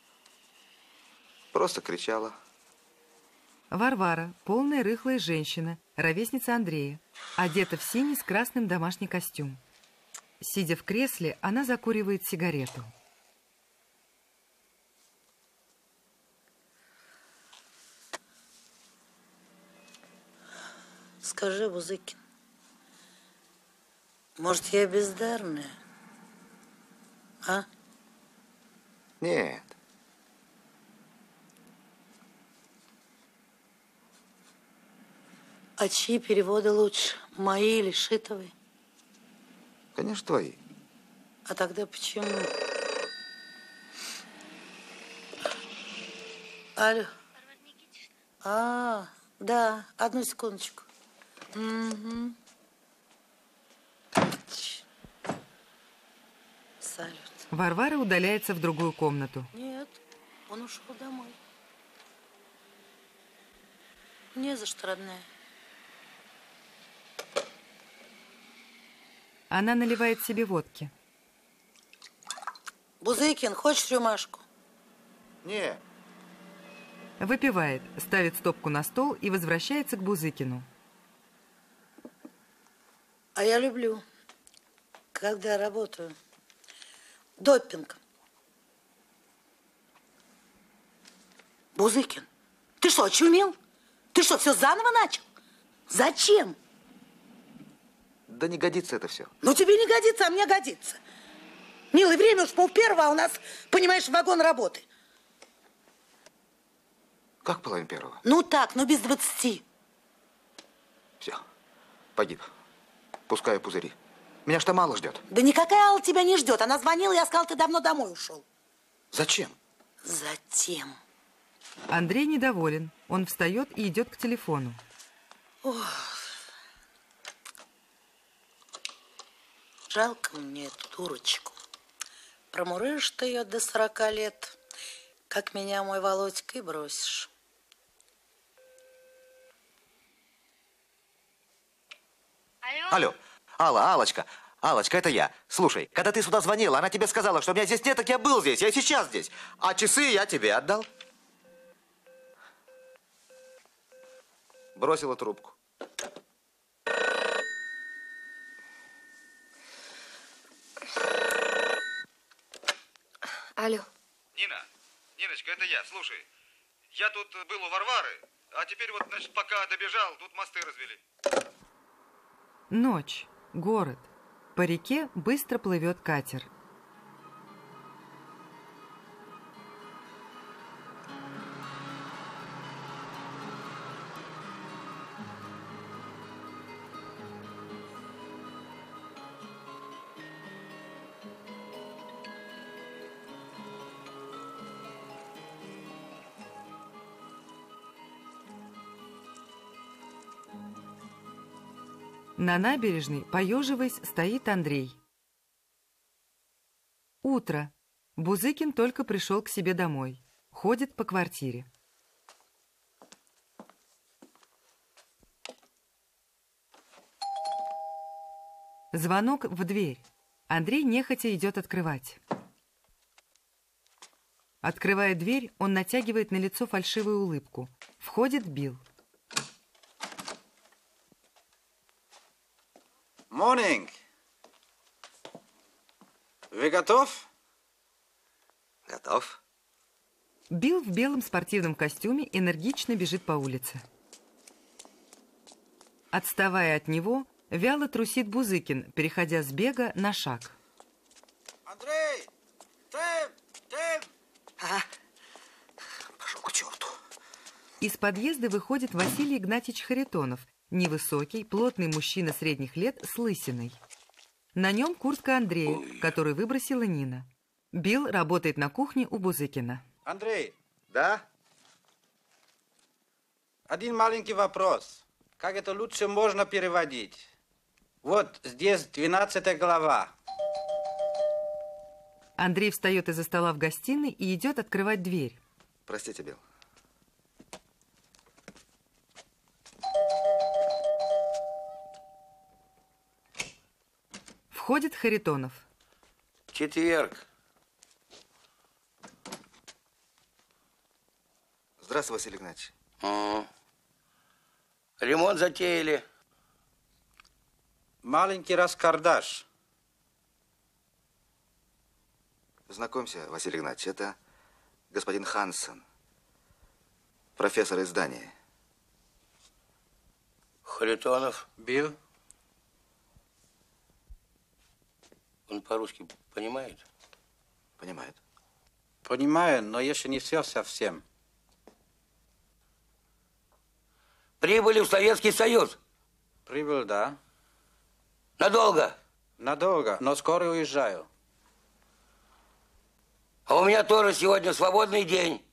Просто кричала. Варвара, полная рыхлая женщина, ровесница Андрея, одета в синий с красным домашний костюм. Сидя в кресле, она закуривает сигарету. Скажи, Бузыкин, может, я бездарная? А? Нет. А чьи переводы лучше, мои или Шитовой? Конечно, твои. А тогда почему? Алло. А, да, одну секундочку. Угу. Салют. Варвара удаляется в другую комнату. Нет, он ушел домой. Не за что, родная. Она наливает себе водки. Бузыкин, хочешь рюмашку? Не. Выпивает, ставит стопку на стол и возвращается к Бузыкину. А я люблю, когда работаю. Допинг. Бузыкин, ты что, очумел? Ты что, все заново начал? Зачем? Да не годится это все. Ну, тебе не годится, а мне годится. Милый, время уж полпервого, а у нас, понимаешь, вагон работы. Как половина первого? Ну так, ну без двадцати. Все, погиб. Пускаю пузыри. Меня что мало ждет. Да никакая Алла тебя не ждет. Она звонила, я сказал, ты давно домой ушел. Зачем? Затем. Андрей недоволен. Он встает и идет к телефону. Ох. Жалко мне эту дурочку. Промурыжишь ты ее до сорока лет, как меня, мой Володька, и бросишь. Алло, Алла, Аллочка, Аллочка, это я. Слушай, когда ты сюда звонила, она тебе сказала, что меня здесь нет, так я был здесь, я и сейчас здесь. А часы я тебе отдал. Бросила трубку. Алло. Нина, Ниночка, это я, слушай. Я тут был у Варвары, а теперь вот, значит, пока добежал, тут мосты развели. Ночь. Город. По реке быстро плывет катер. На набережной, поеживаясь, стоит Андрей. Утро. Бузыкин только пришел к себе домой. Ходит по квартире. Звонок в дверь. Андрей нехотя идет открывать. Открывая дверь, он натягивает на лицо фальшивую улыбку. Входит Билл. Morning. Вы готов? Готов. Билл в белом спортивном костюме энергично бежит по улице. Отставая от него, вяло трусит Бузыкин, переходя с бега на шаг. Андрей! Тим! Тим! А? Пошел к черту. Из подъезда выходит Василий Игнатьевич Харитонов, невысокий, плотный мужчина средних лет с лысиной. На нем куртка Андрея, Ой. которую выбросила Нина. Билл работает на кухне у Бузыкина. Андрей. Да? Один маленький вопрос. Как это лучше можно переводить? Вот здесь двенадцатая глава. Андрей встает из-за стола в гостиной и идет открывать дверь. Простите, Билл. Входит Харитонов. Четверг. Здравствуй, Василий Игнатьевич. А, ремонт затеяли. Маленький раскардаш. Знакомься, Василий Игнатьевич, это господин Хансен, профессор из Дании. Харитонов. Билл. Он по-русски понимает? Понимает. Понимаю, но еще не все совсем. Прибыли в Советский Союз. Прибыл, да. Надолго? Надолго, но скоро уезжаю. А у меня тоже сегодня свободный день.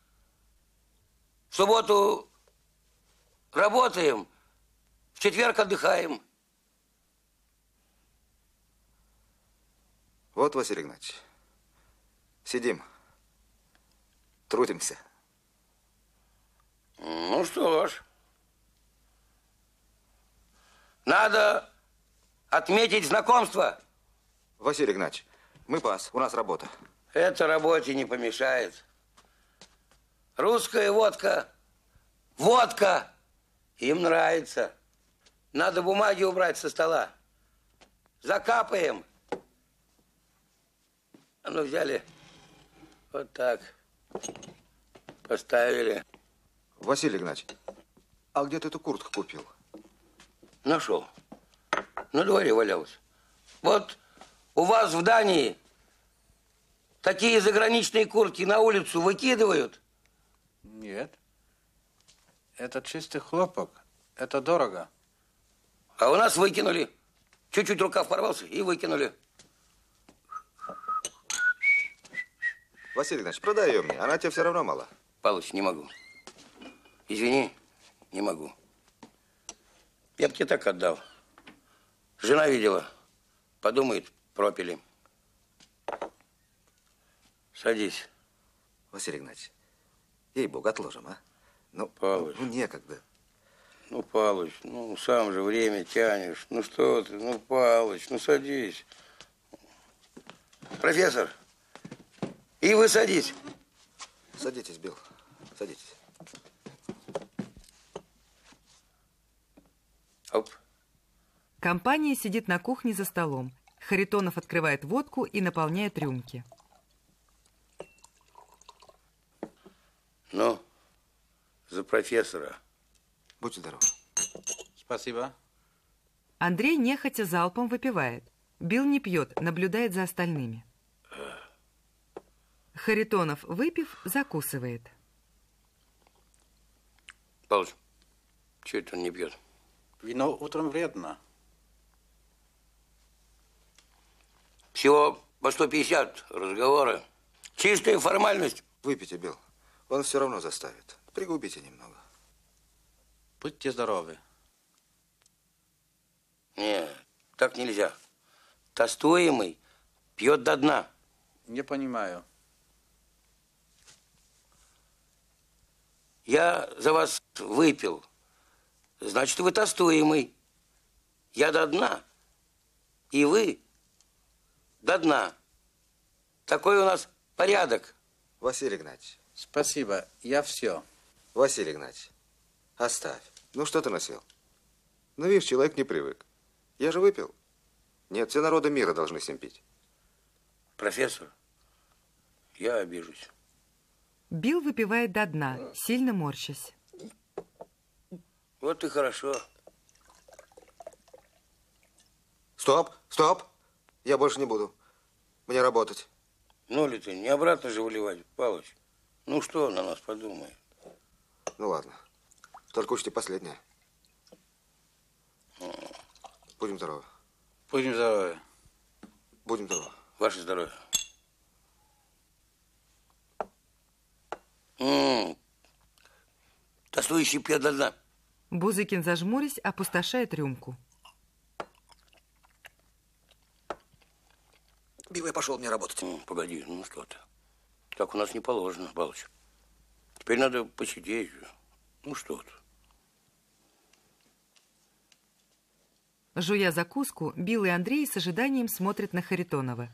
В субботу работаем, в четверг отдыхаем. Вот, Василий Игнатьевич, сидим, трудимся. Ну что ж, надо отметить знакомство. Василий Игнатьевич, мы пас, у нас работа. Это работе не помешает. Русская водка. Водка. Им нравится. Надо бумаги убрать со стола. Закапаем. А ну, взяли. Вот так. Поставили. Василий Игнатьевич, а где ты эту куртку купил? Нашел. На дворе валялась. Вот у вас в Дании такие заграничные куртки на улицу выкидывают? Нет. Это чистый хлопок. Это дорого. А у нас выкинули. Чуть-чуть рукав порвался и выкинули. Василий Игнатьевич, продай ее мне. Она тебе все равно мала. Павлович, не могу. Извини, не могу. Я бы тебе так отдал. Жена видела. Подумает, пропили. Садись. Василий Игнатьевич, ей-богу, отложим, а? Ну, Павлович. Ну, некогда. Ну, Павлович, ну, сам же время тянешь. Ну, что ты, ну, Павлович, ну, садись. Профессор, и вы садись. Садитесь, Билл, садитесь. Оп. Компания сидит на кухне за столом. Харитонов открывает водку и наполняет рюмки. Ну, за профессора. Будьте здоровы. Спасибо. Андрей нехотя залпом выпивает. Билл не пьет, наблюдает за остальными. Харитонов, выпив, закусывает. Павлович, чего это он не пьет? Вино утром вредно. Всего по сто пятьдесят разговора. Чистая формальность. Выпейте, Билл. Он все равно заставит. Пригубите немного. Будьте здоровы. Нет, так нельзя. Тостуемый пьет до дна. Не понимаю. Я за вас выпил. Значит, вы тостуемый. Я до дна. И вы до дна. Такой у нас порядок. Василий Игнатьевич. Спасибо, я все. Василий Игнатьевич, оставь. Ну, что ты насел? Ну, видишь, человек не привык. Я же выпил. Нет, все народы мира должны с ним пить. Профессор, я обижусь. Билл выпивает до дна, сильно морщась. Вот и хорошо. Стоп, стоп. Я больше не буду. Мне работать. Ну ли ты, не обратно же выливать, Павлович. Ну что он на нас подумает? Ну ладно. Только учти последнее. Будем здоровы. Будем здоровы. Будем здоровы. Ваше здоровье. М-м-м. Тостующий пьет до дна. Бузыкин, зажмурясь, опустошает рюмку. Билл, я пошел мне работать. М, погоди, ну что ты. Так у нас не положено, Павлович. Теперь надо посидеть. Ну что ты. Жуя закуску, Билл и Андрей с ожиданием смотрят на Харитонова.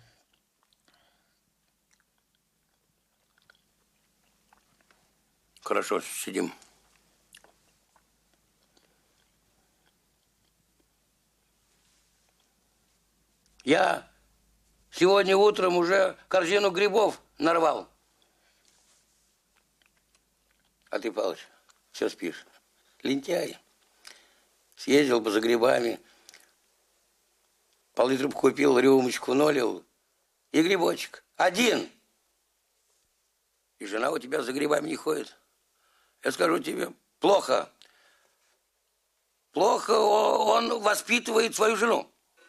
Хорошо, сидим. Я сегодня утром уже корзину грибов нарвал. А ты, Павлович, все спишь. Лентяй. Съездил бы за грибами, пол-литра купил, рюмочку налил и грибочек. Один. И жена у тебя за грибами не ходит. Я скажу тебе, плохо. Плохо он воспитывает свою жену.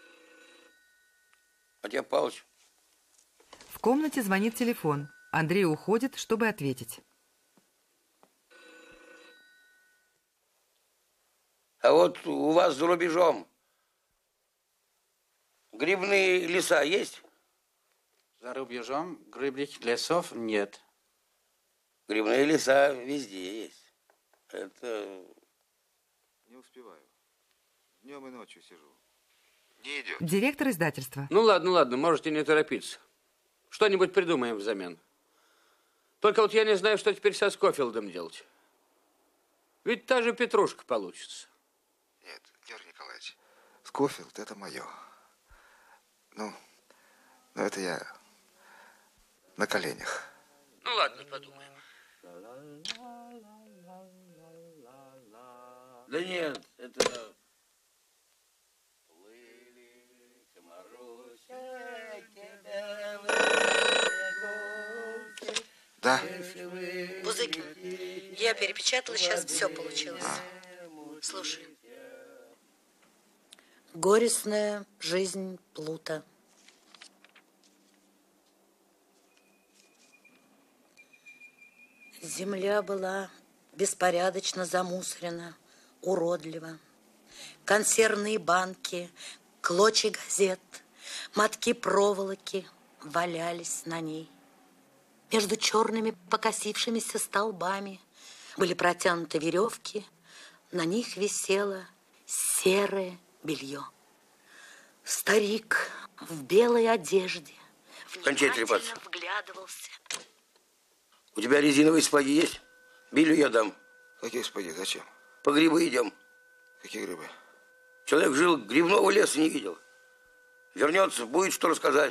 А тебе, Павлович? В комнате звонит телефон. Андрей уходит, чтобы ответить. А вот у вас за рубежом грибные леса есть? За рубежом грибных лесов нет. Грибные леса везде есть. Это... Не успеваю. Днем и ночью сижу. Не идет. Директор издательства. Ну ладно, ладно, можете не торопиться. Что-нибудь придумаем взамен. Только вот я не знаю, что теперь со Скофилдом делать. Ведь та же петрушка получится. Нет, Георгий Николаевич, Скофилд – это мое. Ну, ну, это я на коленях. Ну, ладно, подумаем. Да нет, это... Да. Бузыкин, я перепечатала, сейчас все получилось. А. Слушай. Горестная жизнь Плута. Земля была беспорядочно замусорена, уродлива. Консервные банки, клочья газет, мотки проволоки валялись на ней. Между черными покосившимися столбами были протянуты веревки, на них висело серое белье. Старик в белой одежде Кончай трепаться. внимательно вглядывался. У тебя резиновые сапоги есть? Билю я дам. Какие сапоги? Зачем? По грибы идем. Какие грибы? Человек жил, грибного леса не видел. Вернется, будет что рассказать.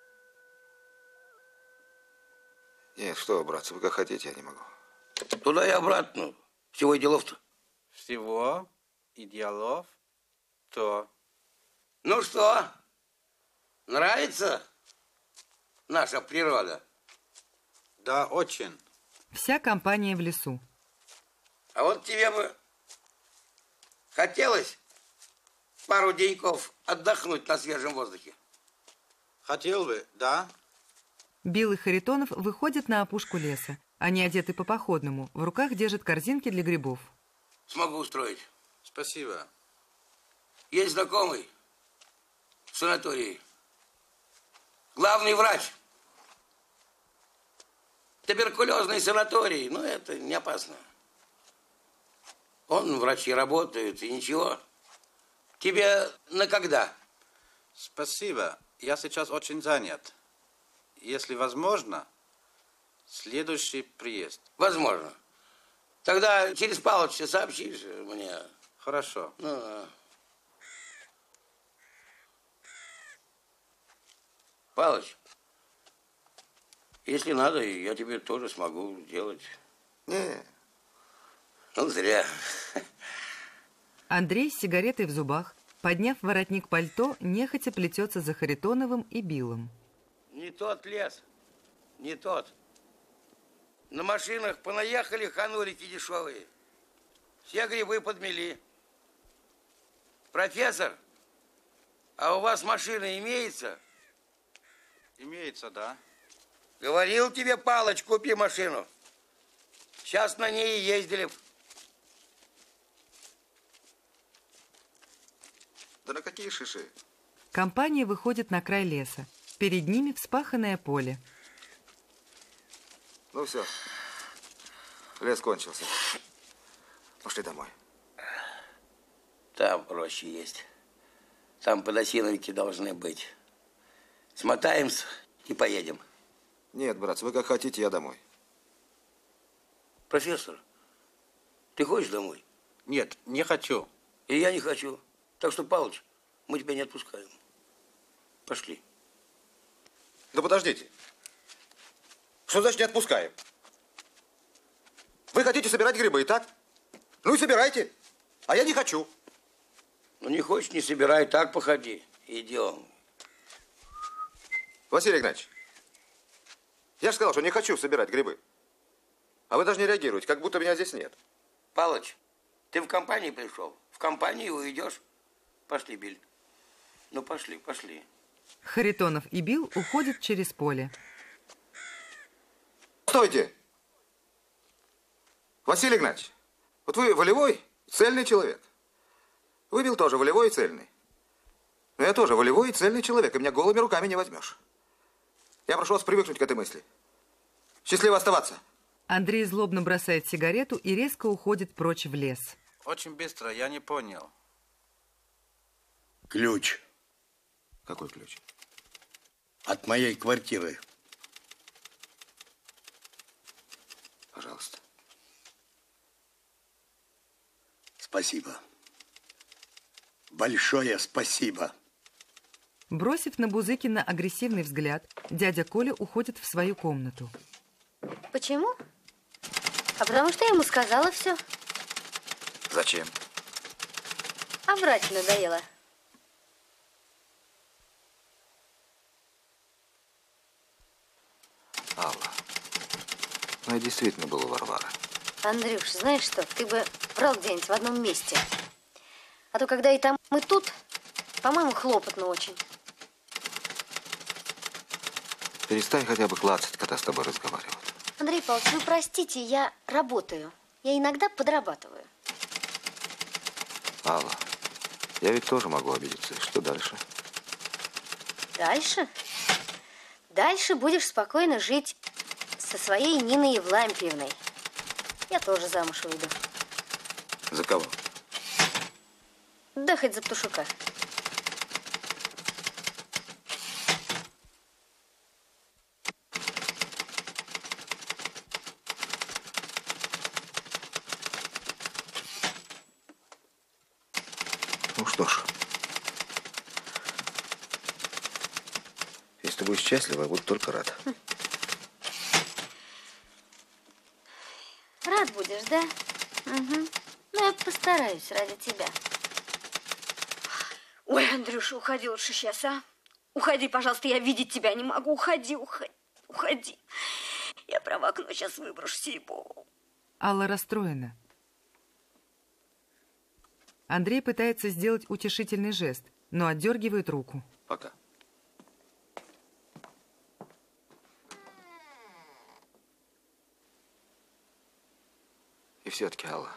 Нет, что, братцы, вы как хотите, я не могу. Туда и обратно. Всего и делов-то. Всего и делов то. Ну что, нравится наша природа? Да, очень. Вся компания в лесу. А вот тебе бы хотелось пару деньков отдохнуть на свежем воздухе? Хотел бы, да. Билл и Харитонов выходят на опушку леса. Они одеты по-походному. В руках держат корзинки для грибов. Смогу устроить. Спасибо. Есть знакомый в санатории. Главный врач. Туберкулезный санаторий. Ну, это не опасно. Он, врачи работают, и ничего. Тебе на когда? Спасибо. Я сейчас очень занят. Если возможно, следующий приезд. Возможно. Тогда через Павловича сообщишь мне. Хорошо. Ну, Павлович, если надо, я тебе тоже смогу сделать. Не. Ну, зря. Андрей с сигаретой в зубах, подняв воротник пальто, нехотя плетется за Харитоновым и Биллом. Не тот лес, не тот. На машинах понаехали ханурики дешевые. Все грибы подмели. Профессор, а у вас машина имеется? Имеется, да. Говорил тебе, Палыч, купи машину. Сейчас на ней и ездили. Да на какие шиши? Компания выходит на край леса. Перед ними вспаханное поле. Ну все, лес кончился. Пошли домой. Там проще есть. Там подосиновики должны быть. Смотаемся и поедем. Нет, братцы, вы как хотите, я домой. Профессор, ты хочешь домой? Нет, не хочу. И я не хочу. Так что, Павлович, мы тебя не отпускаем. Пошли. Да подождите. Что значит не отпускаем? Вы хотите собирать грибы, так? Ну и собирайте. А я не хочу. Ну не хочешь, не собирай, так походи. Идем. Василий Игнатьевич, я же сказал, что не хочу собирать грибы. А вы даже не реагируете, как будто меня здесь нет. Палыч, ты в компании пришел? В компании уйдешь? Пошли, Биль. Ну пошли, пошли. Харитонов и Билл уходят через поле. Стойте! Василий Игнатьевич, вот вы волевой, цельный человек. Вы, Билл, тоже волевой и цельный. Но я тоже волевой и цельный человек, и меня голыми руками не возьмешь. Я прошу вас привыкнуть к этой мысли. Счастливо оставаться. Андрей злобно бросает сигарету и резко уходит прочь в лес. Очень быстро, я не понял. Ключ. Какой ключ? От моей квартиры. пожалуйста. Спасибо. Большое спасибо. Бросив на Бузыкина агрессивный взгляд, дядя Коля уходит в свою комнату. Почему? А потому что я ему сказала все. Зачем? А врать надоело. Алла, ну я действительно был у Варвары. Андрюш, знаешь что, ты бы брал где-нибудь в одном месте. А то когда и там, и тут, по-моему, хлопотно очень. Перестань хотя бы клацать, когда с тобой разговаривают. Андрей Павлович, вы простите, я работаю. Я иногда подрабатываю. Алла, я ведь тоже могу обидеться. И что дальше? Дальше? Дальше будешь спокойно жить со своей Ниной Евлампиевной. Я тоже замуж выйду. За кого? Да хоть за Птушука. Ну что ж, если ты будешь счастлива, я буду только рад. Рад будешь, да? Угу. Ну, я постараюсь ради тебя. Ой, Андрюша, уходи лучше сейчас, а? Уходи, пожалуйста, я видеть тебя не могу. Уходи, уходи, уходи. Я прямо в окно сейчас выброшу, ей-богу. Алла расстроена. Андрей пытается сделать утешительный жест, но отдергивает руку. Пока. И все-таки, Алла,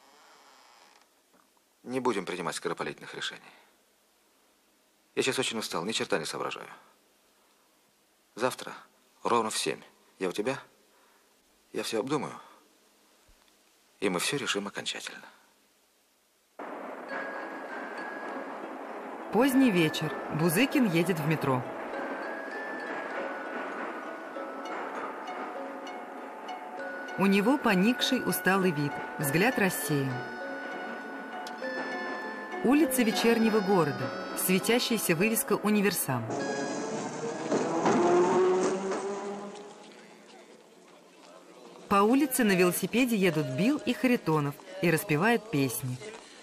не будем принимать скоропалительных решений. Я сейчас очень устал, ни черта не соображаю. Завтра ровно в семь я у тебя, я все обдумаю, и мы все решим окончательно. Поздний вечер. Бузыкин едет в метро. У него поникший, усталый вид, взгляд рассеян. Улица вечернего города, светящаяся вывеска «Универсам». По улице на велосипеде едут Билл и Харитонов и распевают песни.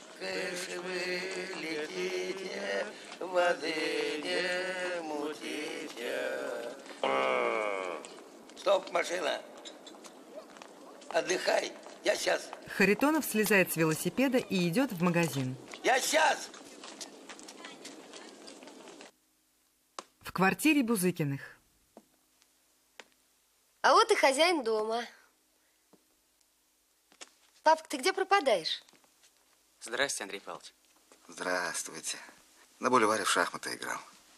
Стоп, машина. Отдыхай. Я сейчас. Харитонов слезает с велосипеда и идет в магазин. Я сейчас. В квартире Бузыкиных. А вот и хозяин дома. Папка, ты где пропадаешь? Здрасте, Андрей Павлович. Здравствуйте. На бульваре в шахматы играл.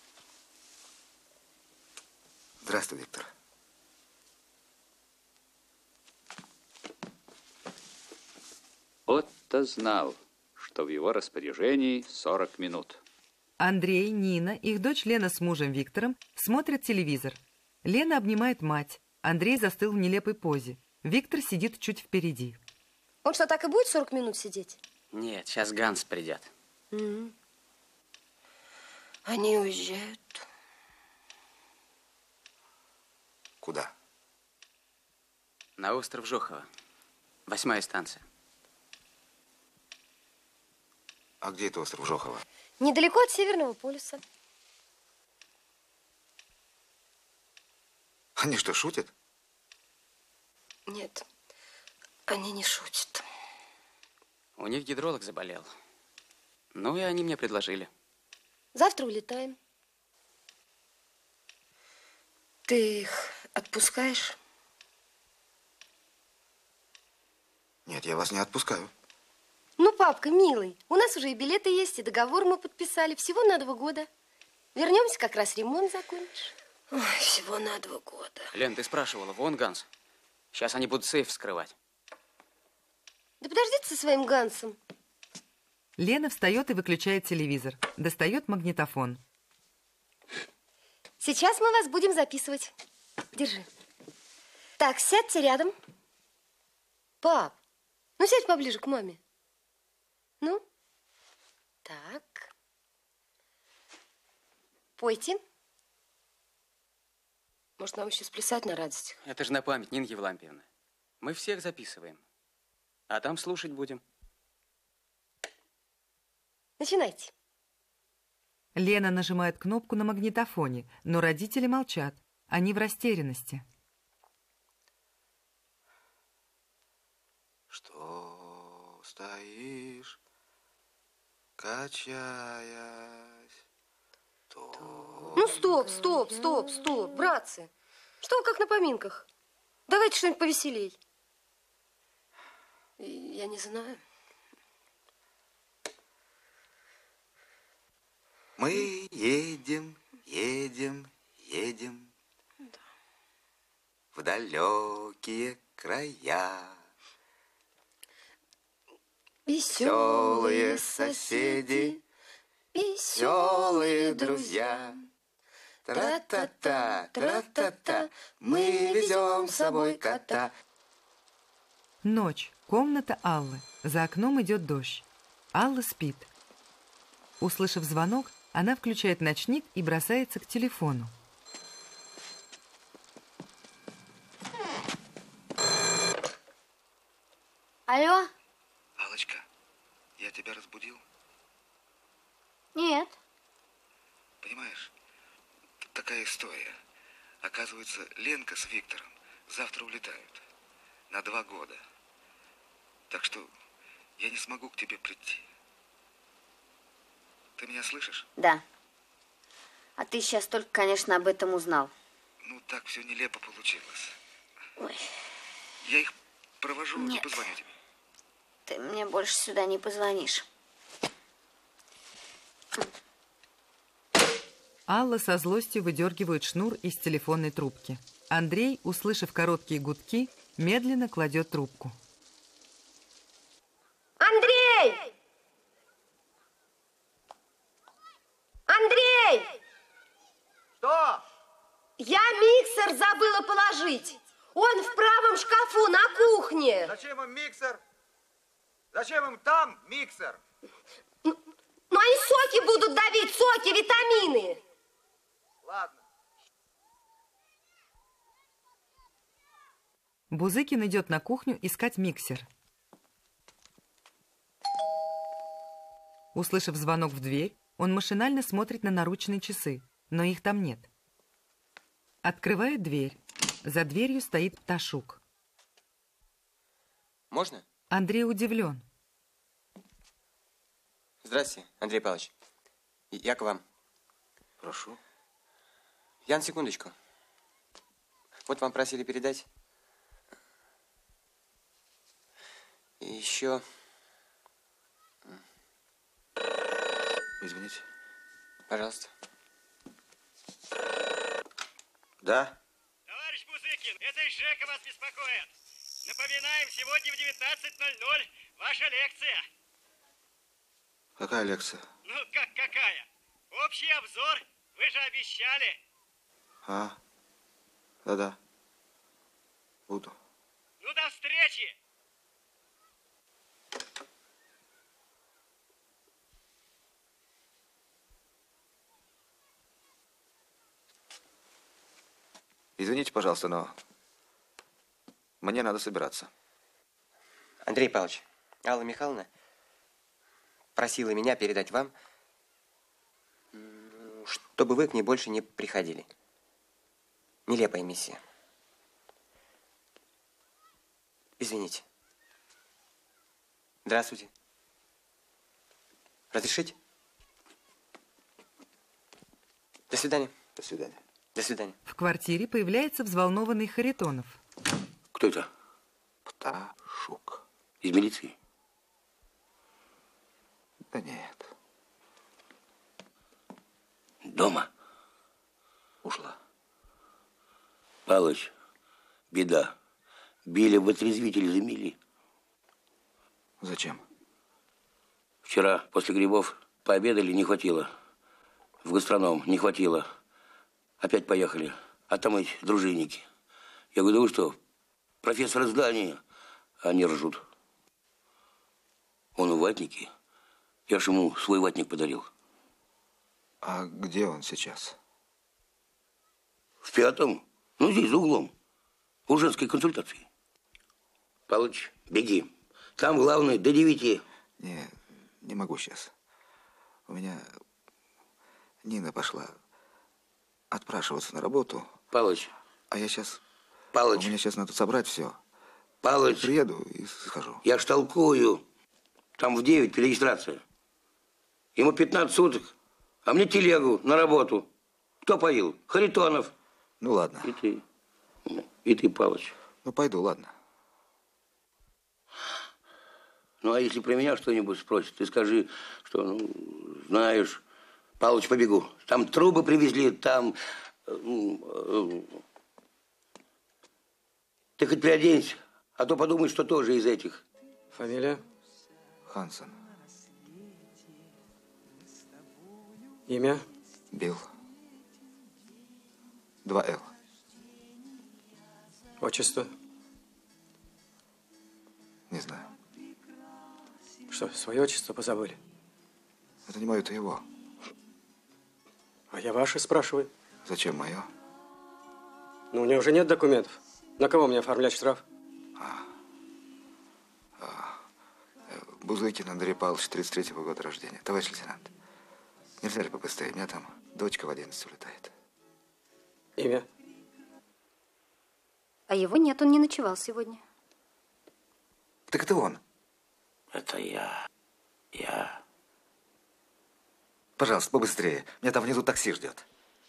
Здравствуй, Виктор. Отто знал, что в его распоряжении сорок минут. Андрей, Нина, их дочь Лена с мужем Виктором смотрят телевизор. Лена обнимает мать. Андрей застыл в нелепой позе. Виктор сидит чуть впереди. Он что, так и будет сорок минут сидеть? Нет, сейчас Ганс придет. Mm-hmm. Они уезжают. Куда? На остров Жохова. Восьмая станция. А где это остров Жохова? Недалеко от Северного полюса. Они что, шутят? Нет, они не шутят. У них гидролог заболел. Ну и они мне предложили. Завтра улетаем. Ты их отпускаешь? Нет, я вас не отпускаю. Ну, папка, милый, у нас уже и билеты есть, и договор мы подписали. Всего на два года. Вернемся, как раз ремонт закончишь. Ой, всего на два года. Лен, ты спрашивала, вон Ганс. Сейчас они будут сейф вскрывать. Да подождите со своим Гансом. Лена встает и выключает телевизор. Достает магнитофон. Сейчас мы вас будем записывать. Держи. Так, сядьте рядом. Пап, ну сядь поближе к маме. Ну, так. Пойте. Может, нам еще сплясать на радостях? Это же на память, Нина Евлампиевна. Мы всех записываем. А там слушать будем. Начинайте. Лена нажимает кнопку на магнитофоне, но родители молчат. Они в растерянности. Что стоишь, качаясь? То... Ну, стоп, стоп, стоп, стоп, братцы. Что вы как на поминках? Давайте что-нибудь повеселей. Я не знаю. Мы едем, едем, едем в далекие края. Веселые соседи, веселые друзья. Тра-та-та, тра-та-та, мы везем с собой кота. Ночь. Комната Аллы. За окном идет дождь. Алла спит. Услышав звонок, она включает ночник и бросается к телефону. Алло? Аллочка, я тебя разбудил? Нет. Понимаешь, тут такая история. Оказывается, Ленка с Виктором завтра улетают. На два года. Так что я не смогу к тебе прийти. Ты меня слышишь? Да. А ты сейчас только, конечно, об этом узнал. Ну, так все нелепо получилось. Ой. Я их провожу и Нет. позвоню тебе. Ты мне больше сюда не позвонишь. Алла со злостью выдергивает шнур из телефонной трубки. Андрей, услышав короткие гудки, медленно кладет трубку. Андрей! Андрей! Что? Я миксер забыла положить. Он в правом шкафу на кухне. Зачем им миксер? Зачем им там миксер? Ну, они соки будут давить, соки, витамины. Ладно. Бузыкин идет на кухню искать миксер. Услышав звонок в дверь, он машинально смотрит на наручные часы, но их там нет. Открывает дверь. За дверью стоит Пташук. Можно? Андрей удивлен. Здравствуйте, Андрей Павлович. Я к вам. Прошу. Я на секундочку. Вот вам просили передать. И еще... Извините. Пожалуйста. Да? Товарищ Бузыкин, это из ЖЭКа вас беспокоит. Напоминаем, сегодня в девятнадцать ноль ноль ваша лекция. Какая лекция? Ну, как какая? Общий обзор. Вы же обещали. А, да-да. Буду. Ну, до встречи. Извините, пожалуйста, но мне надо собираться. Андрей Павлович, Алла Михайловна просила меня передать вам, чтобы вы к ней больше не приходили. Нелепая миссия. Извините. Здравствуйте. Разрешите? До свидания. До свидания. До свидания. В квартире появляется взволнованный Харитонов. Кто это? Пташук. Из милиции? Да нет. Дома? Ушла. Палыч, беда. Били в отрезвитель, замели. Зачем? Вчера после грибов пообедали, не хватило. В гастроном не хватило. Опять поехали. А там эти дружинники. Я говорю, да вы что, профессор здания? Они ржут. Он в ватнике. Я ж ему свой ватник подарил. А где он сейчас? В пятом. Ну, здесь, за углом. У женской консультации. Палыч, беги. Там главное до девяти. Не, не могу сейчас. У меня Нина пошла отпрашиваться на работу. Палыч. А я сейчас... Палыч. У меня сейчас надо собрать все. Палыч. Приеду и схожу. Я ж толкую. Там в девять перерегистрация. Ему пятнадцать суток, а мне телегу на работу. Кто поил? Харитонов. Ну, ладно. И ты. И ты, Палыч. Ну, пойду, ладно. Ну, а если про меня что-нибудь спросят, ты скажи, что, ну, знаешь, Палыч, побегу. Там трубы привезли, там... Ты хоть приоденься, а то подумай, что тоже из этих. Фамилия? Хансен. Имя? Билл. Два Л. Отчество? Не знаю. Что, свое отчество позабыли? Это не мое, это его. А я ваше спрашиваю. Зачем мое? Ну, у него уже нет документов. На кого мне оформлять штраф? А. А. Бузыкин Андрей Павлович, тридцать третьего года рождения. Товарищ лейтенант, нельзя ли побыстрее? У меня там дочка в одиннадцать улетает. Имя? А его нет, он не ночевал сегодня. Так это он. Это я. Я. Пожалуйста, побыстрее. Меня там внизу такси ждет.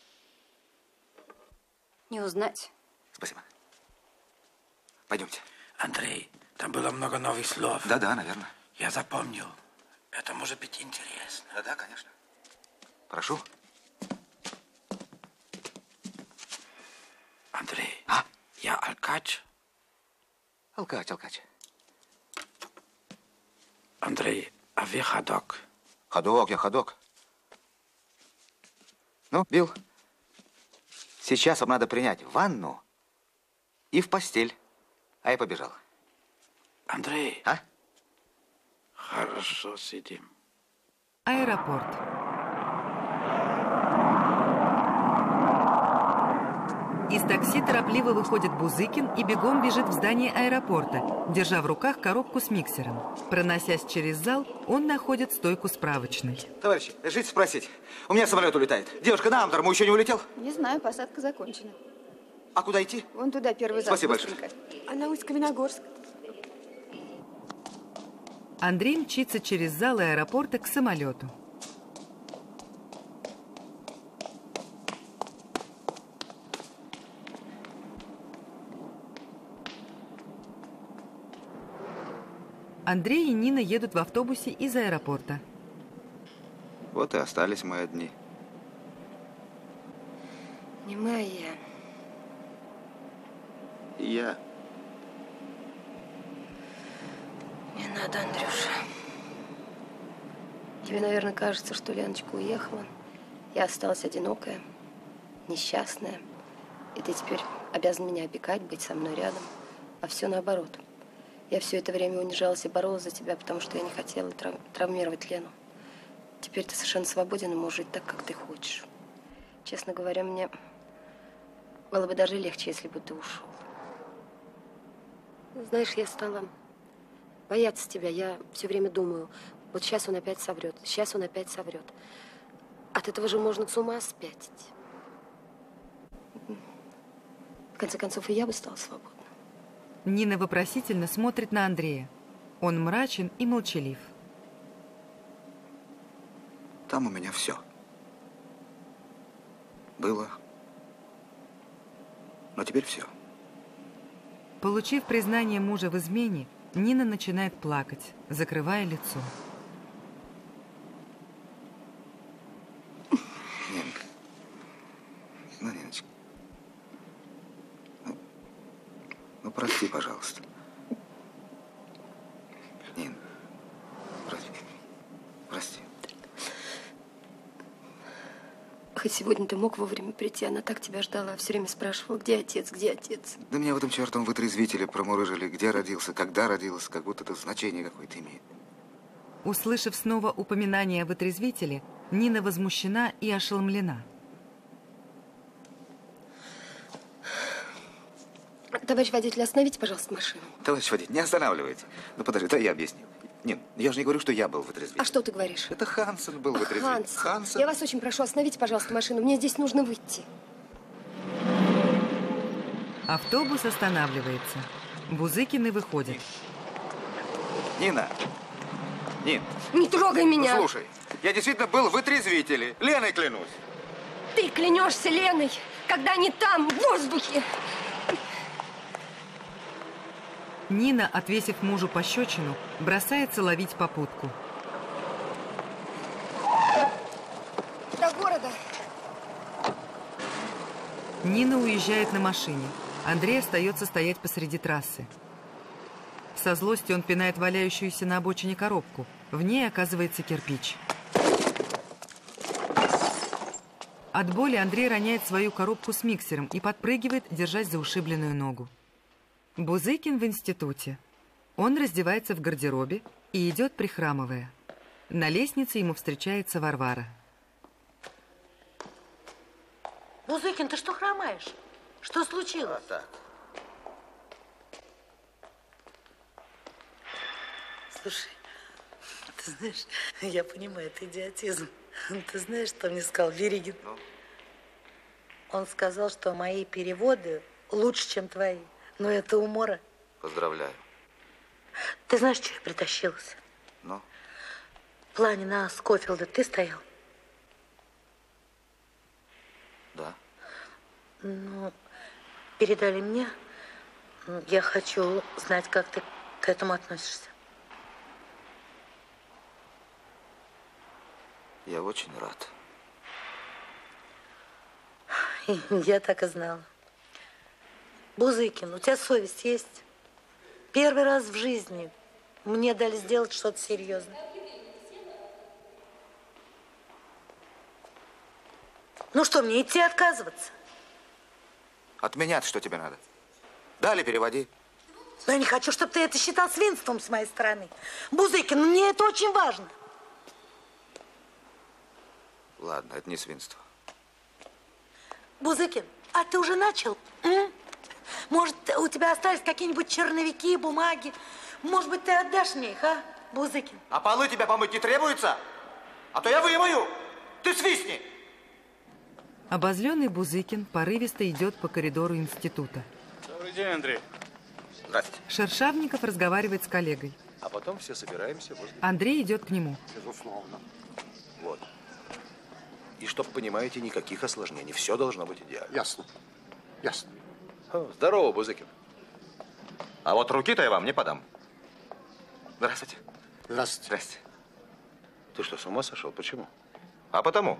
Не узнать. Спасибо. Пойдемте. Андрей, там было много новых слов. Да-да, наверное. Я запомнил. Это может быть интересно. Да-да, конечно. Прошу. Андрей, а? Я алкач. Алкач, алкач. Андрей, а вы ходок? Ходок, я ходок. Ну, Билл, сейчас вам надо принять ванну и в постель. А я побежал. Андрей. А? Хорошо, сидим. Аэропорт. Из такси торопливо выходит Бузыкин и бегом бежит в здание аэропорта, держа в руках коробку с миксером. Проносясь через зал, он находит стойку справочной. Товарищи, решите спросить. У меня самолет улетает. Девушка на Амдорму еще не улетел? Не знаю, посадка закончена. А куда идти? Вон туда, первый зал. Спасибо большое. А на Усть-Каменогорск. Андрей мчится через зал аэропорта к самолету. Андрей и Нина едут в автобусе из аэропорта. Вот и остались мы одни. Не мы, а я. И я. Не надо, Андрюша. Тебе, наверное, кажется, что Леночка уехала. Я осталась одинокая, несчастная. И ты теперь обязан меня опекать, быть со мной рядом. А все наоборот. Я все это время унижалась и боролась за тебя, потому что я не хотела трав- травмировать Лену. Теперь ты совершенно свободен и можешь жить так, как ты хочешь. Честно говоря, мне было бы даже легче, если бы ты ушел. Знаешь, я стала бояться тебя. Я все время думаю, вот сейчас он опять соврет, сейчас он опять соврет. От этого же можно с ума спятить. В конце концов, и я бы стала свободна. Нина вопросительно смотрит на Андрея. Он мрачен и молчалив. Там у меня все. Было. Но теперь все. Получив признание мужа в измене, Нина начинает плакать, закрывая лицо. Нин. Ну, Ниночка. Ну, ну, прости, пожалуйста. Нин. Прости. Прости. хоть сегодня ты мог вовремя прийти. Она так тебя ждала, все время спрашивала, где отец, где отец. Да меня в этом чертовом вытрезвителе промурыжили, где родился, когда родился, как будто это значение какое-то имеет. Услышав снова упоминание о вытрезвителе, Нина возмущена и ошеломлена. Товарищ водитель, остановите, пожалуйста, машину. Товарищ водитель, не останавливайте. Ну подожди, да я объясню. Нет, я же не говорю, что я был вытрезвитель. А что ты говоришь? Это Хансен был вытрезвитель. Ханс, Хансен. я вас очень прошу, остановите, пожалуйста, машину. Мне здесь нужно выйти. Автобус останавливается. Бузыкины выходят. Нина! Нин! Не трогай меня! Ну, слушай, я действительно был вытрезвитель. Леной клянусь. Ты клянешься Леной, когда они там, в воздухе. Нина, отвесив мужу пощечину, бросается ловить попутку. До города. Нина уезжает на машине. Андрей остается стоять посреди трассы. Со злостью он пинает валяющуюся на обочине коробку. В ней оказывается кирпич. От боли Андрей роняет свою коробку с миксером и подпрыгивает, держась за ушибленную ногу. Бузыкин в институте. Он раздевается в гардеробе и идет, прихрамывая. На лестнице ему встречается Варвара. Бузыкин, ты что хромаешь? Что случилось? А так. Слушай, ты знаешь, я понимаю, это идиотизм. Ты знаешь, что мне сказал Веригин? Ну? Он сказал, что мои переводы лучше, чем твои. Но это умора. Поздравляю. Ты знаешь, что я притащилась? Ну? В плане на Скофилда ты стоял? Да. Ну, передали мне. Я хочу знать, как ты к этому относишься. Я очень рад. Я так и знала. Бузыкин, у тебя совесть есть? Первый раз в жизни мне дали сделать что-то серьезное. Ну что, мне идти отказываться? От меня-то что тебе надо? Дали, переводи. Но я не хочу, чтобы ты это считал свинством с моей стороны. Бузыкин, мне это очень важно. Ладно, это не свинство. Бузыкин, а ты уже начал? М? Может, у тебя остались какие-нибудь черновики, бумаги? Может быть, ты отдашь мне их, а, Бузыкин? А полы тебе помыть не требуется? А то я вымою. Ты свистни. Обозленный Бузыкин порывисто идет по коридору института. Добрый день, Андрей. Здрасте. Шершавников разговаривает с коллегой. А потом все собираемся возле... Андрей идет к нему. Безусловно. Вот. И чтоб, понимаете, никаких осложнений. Все должно быть идеально. Ясно. Ясно. О, здорово, Бузыкин. А вот руки-то я вам не подам. Здравствуйте. Здравствуйте. Здрасте. Ты что, с ума сошел? Почему? А потому.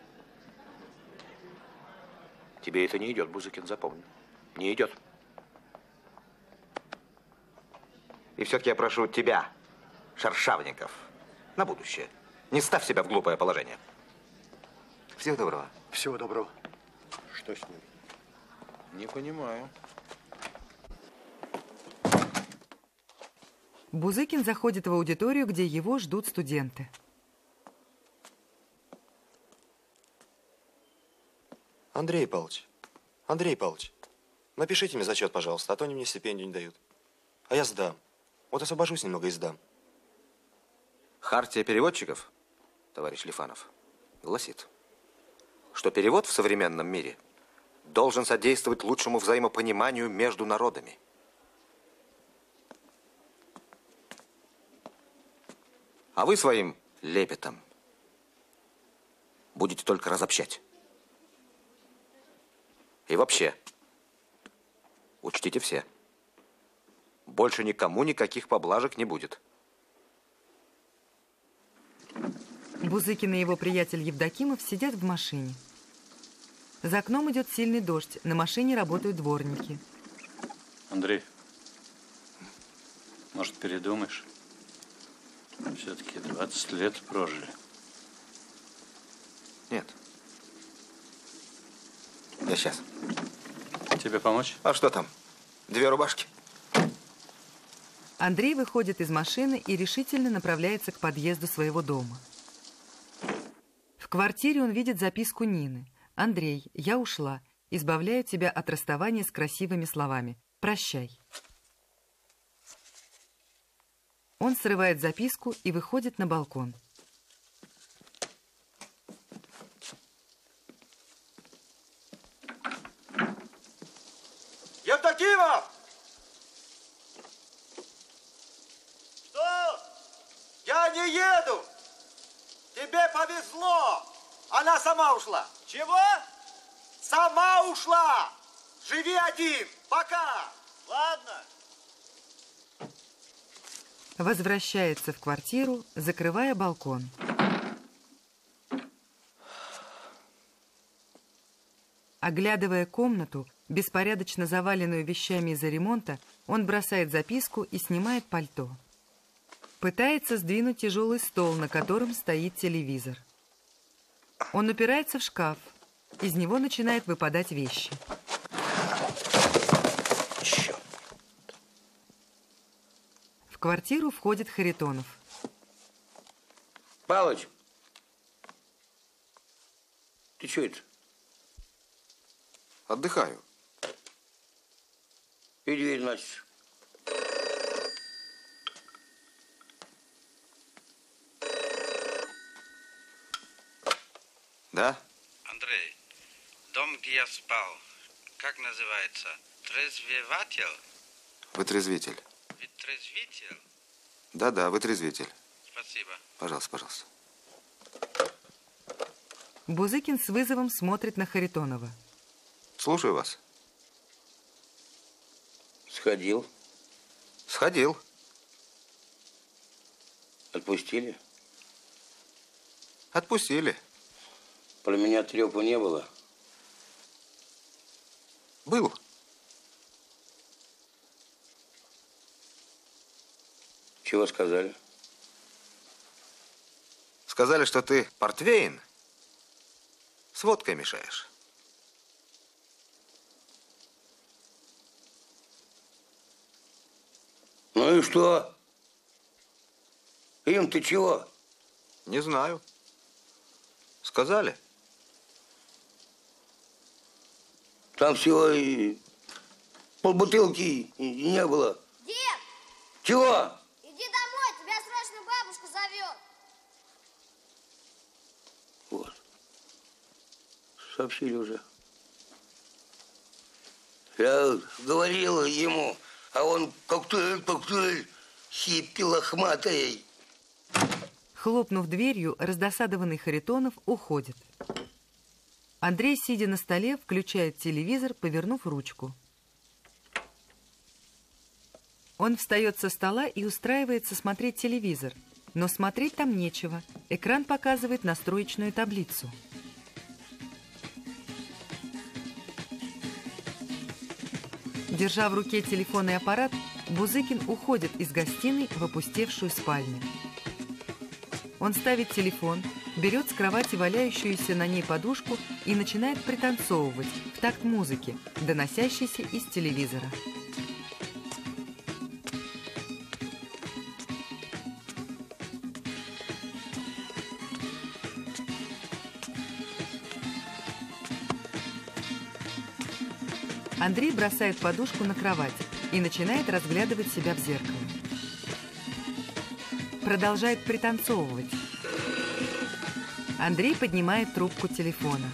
Тебе это не идет, Бузыкин, запомни. Не идет. И все-таки я прошу тебя, Шершавников, на будущее. Не ставь себя в глупое положение. Всего доброго. Всего доброго. Что с ним? Не понимаю. Бузыкин заходит в аудиторию, где его ждут студенты. Андрей Павлович, Андрей Павлович, напишите мне зачет, пожалуйста, а то они мне стипендию не дают. А я сдам. Вот освобожусь немного и сдам. Хартия переводчиков, товарищ Лифанов, гласит, что перевод в современном мире должен содействовать лучшему взаимопониманию между народами. А вы своим лепетом будете только разобщать. И вообще, учтите все, больше никому никаких поблажек не будет. Бузыкин и его приятель Евдокимов сидят в машине. За окном идет сильный дождь, на машине работают дворники. Андрей, может, передумаешь? Все-таки двадцать лет прожили. Нет. Я сейчас. Тебе помочь? А что там? Две рубашки. Андрей выходит из машины и решительно направляется к подъезду своего дома. В квартире он видит записку Нины. «Андрей, я ушла. Избавляю тебя от расставания с красивыми словами. Прощай». Он срывает записку и выходит на балкон. Евдокимов! Что? Я не еду! Тебе повезло! Она сама ушла. Чего? Сама ушла! Живи один! Пока! Ладно. Возвращается в квартиру, закрывая балкон. Оглядывая комнату, беспорядочно заваленную вещами из-за ремонта, он бросает записку и снимает пальто. Пытается сдвинуть тяжелый стол, на котором стоит телевизор. Он упирается в шкаф. Из него начинают выпадать вещи. Черт. В квартиру входит Харитонов. Палыч, ты что это? Отдыхаю. И дверь, значит. Да? Андрей, дом, где я спал, как называется? Трезвеватель? Вытрезвитель. Вытрезвитель? Да-да, вытрезвитель. Спасибо. Пожалуйста, пожалуйста. Бузыкин с вызовом смотрит на Харитонова. Слушаю вас. Сходил. Сходил. Отпустили? Отпустили. Про меня трепа не было? Был. Чего сказали? Сказали, что ты портвейн с водкой мешаешь. Ну и что? Им ты чего? Не знаю. Сказали. Там всего и полбутылки и не было. Дед! Чего? Иди домой, тебя срочно бабушка зовет. Вот. Сообщили уже. Я говорил ему, а он коктейль, коктейль, хиппи лохматый. Хлопнув дверью, раздосадованный Харитонов уходит. Андрей, сидя на столе, включает телевизор, повернув ручку. Он встает со стола и устраивается смотреть телевизор. Но смотреть там нечего. Экран показывает настроечную таблицу. Держа в руке телефонный аппарат, Бузыкин уходит из гостиной в опустевшую спальню. Он ставит телефон, берет с кровати валяющуюся на ней подушку и начинает пританцовывать в такт музыки, доносящейся из телевизора. Андрей бросает подушку на кровать и начинает разглядывать себя в зеркало. Продолжает пританцовывать. Андрей поднимает трубку телефона.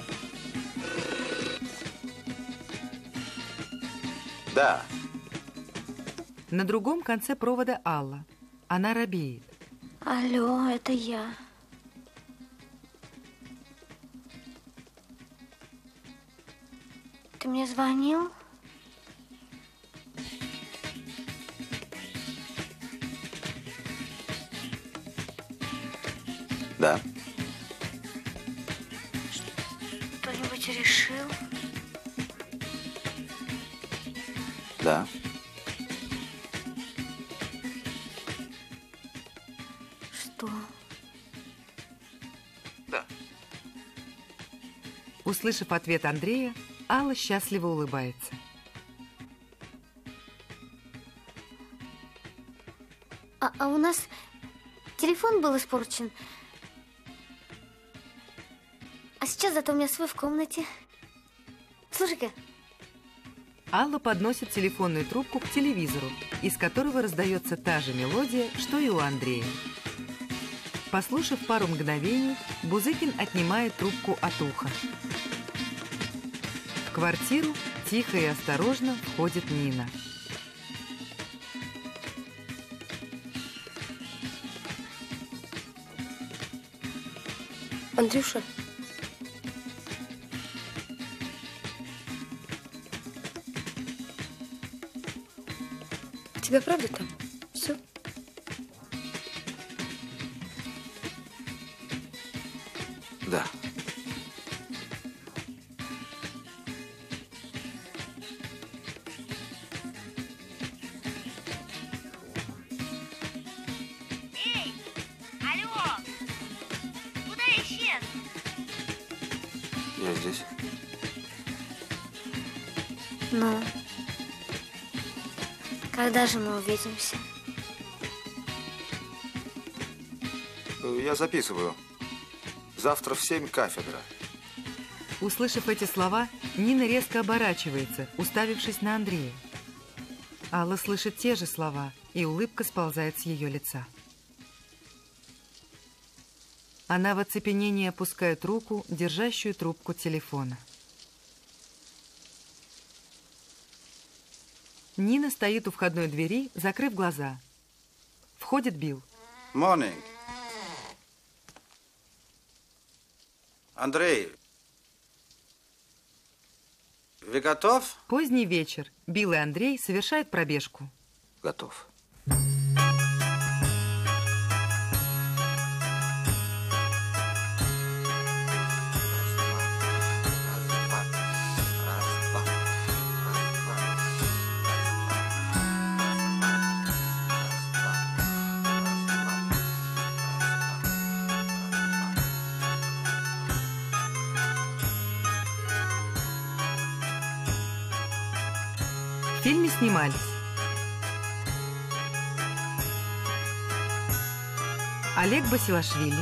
Да. На другом конце провода Алла. Она робеет. Алло, это я. Ты мне звонил? Да. Что-нибудь решил? Да. Что? Да. Услышав ответ Андрея, Алла счастливо улыбается. А, а у нас телефон был испорчен. А сейчас зато у меня свой в комнате. Слушай-ка. Алла подносит телефонную трубку к телевизору, из которого раздается та же мелодия, что и у Андрея. Послушав пару мгновений, Бузыкин отнимает трубку от уха. В квартиру тихо и осторожно входит Нина. Андрюша. У тебя правда там все? Да. Эй, алло, куда исчез? Я здесь. Ну, когда же мы увидимся? Я записываю. Завтра в семь кафедра. Услышав эти слова, Нина резко оборачивается, уставившись на Андрея. Алла слышит те же слова, и улыбка сползает с ее лица. Она в оцепенении опускает руку, держащую трубку телефона. Нина стоит у входной двери, закрыв глаза. Входит Билл. Morning. Андрей, вы готов? Поздний вечер. Билл и Андрей совершают пробежку. Готов. В фильме снимались Олег Басилашвили,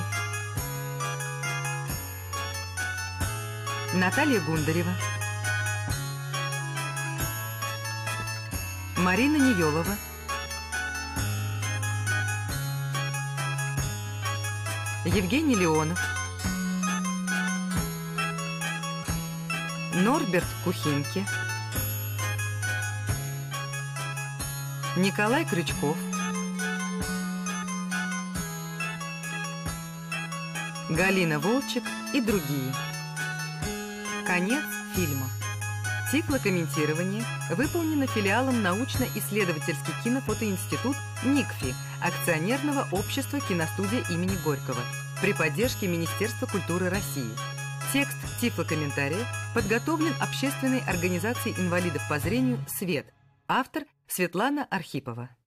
Наталья Гундарева, Марина Ниелова, Евгений Леонов, Норберт Кухинке, Николай Крючков, Галина Волчек и другие. Конец фильма. Тифлокомментирование выполнено филиалом научно-исследовательский кинофотоинститут НИКФИ, акционерного общества киностудия имени Горького, при поддержке Министерства культуры России. Текст тифлокомментария подготовлен общественной организацией инвалидов по зрению «Свет». Автор Светлана Архипова.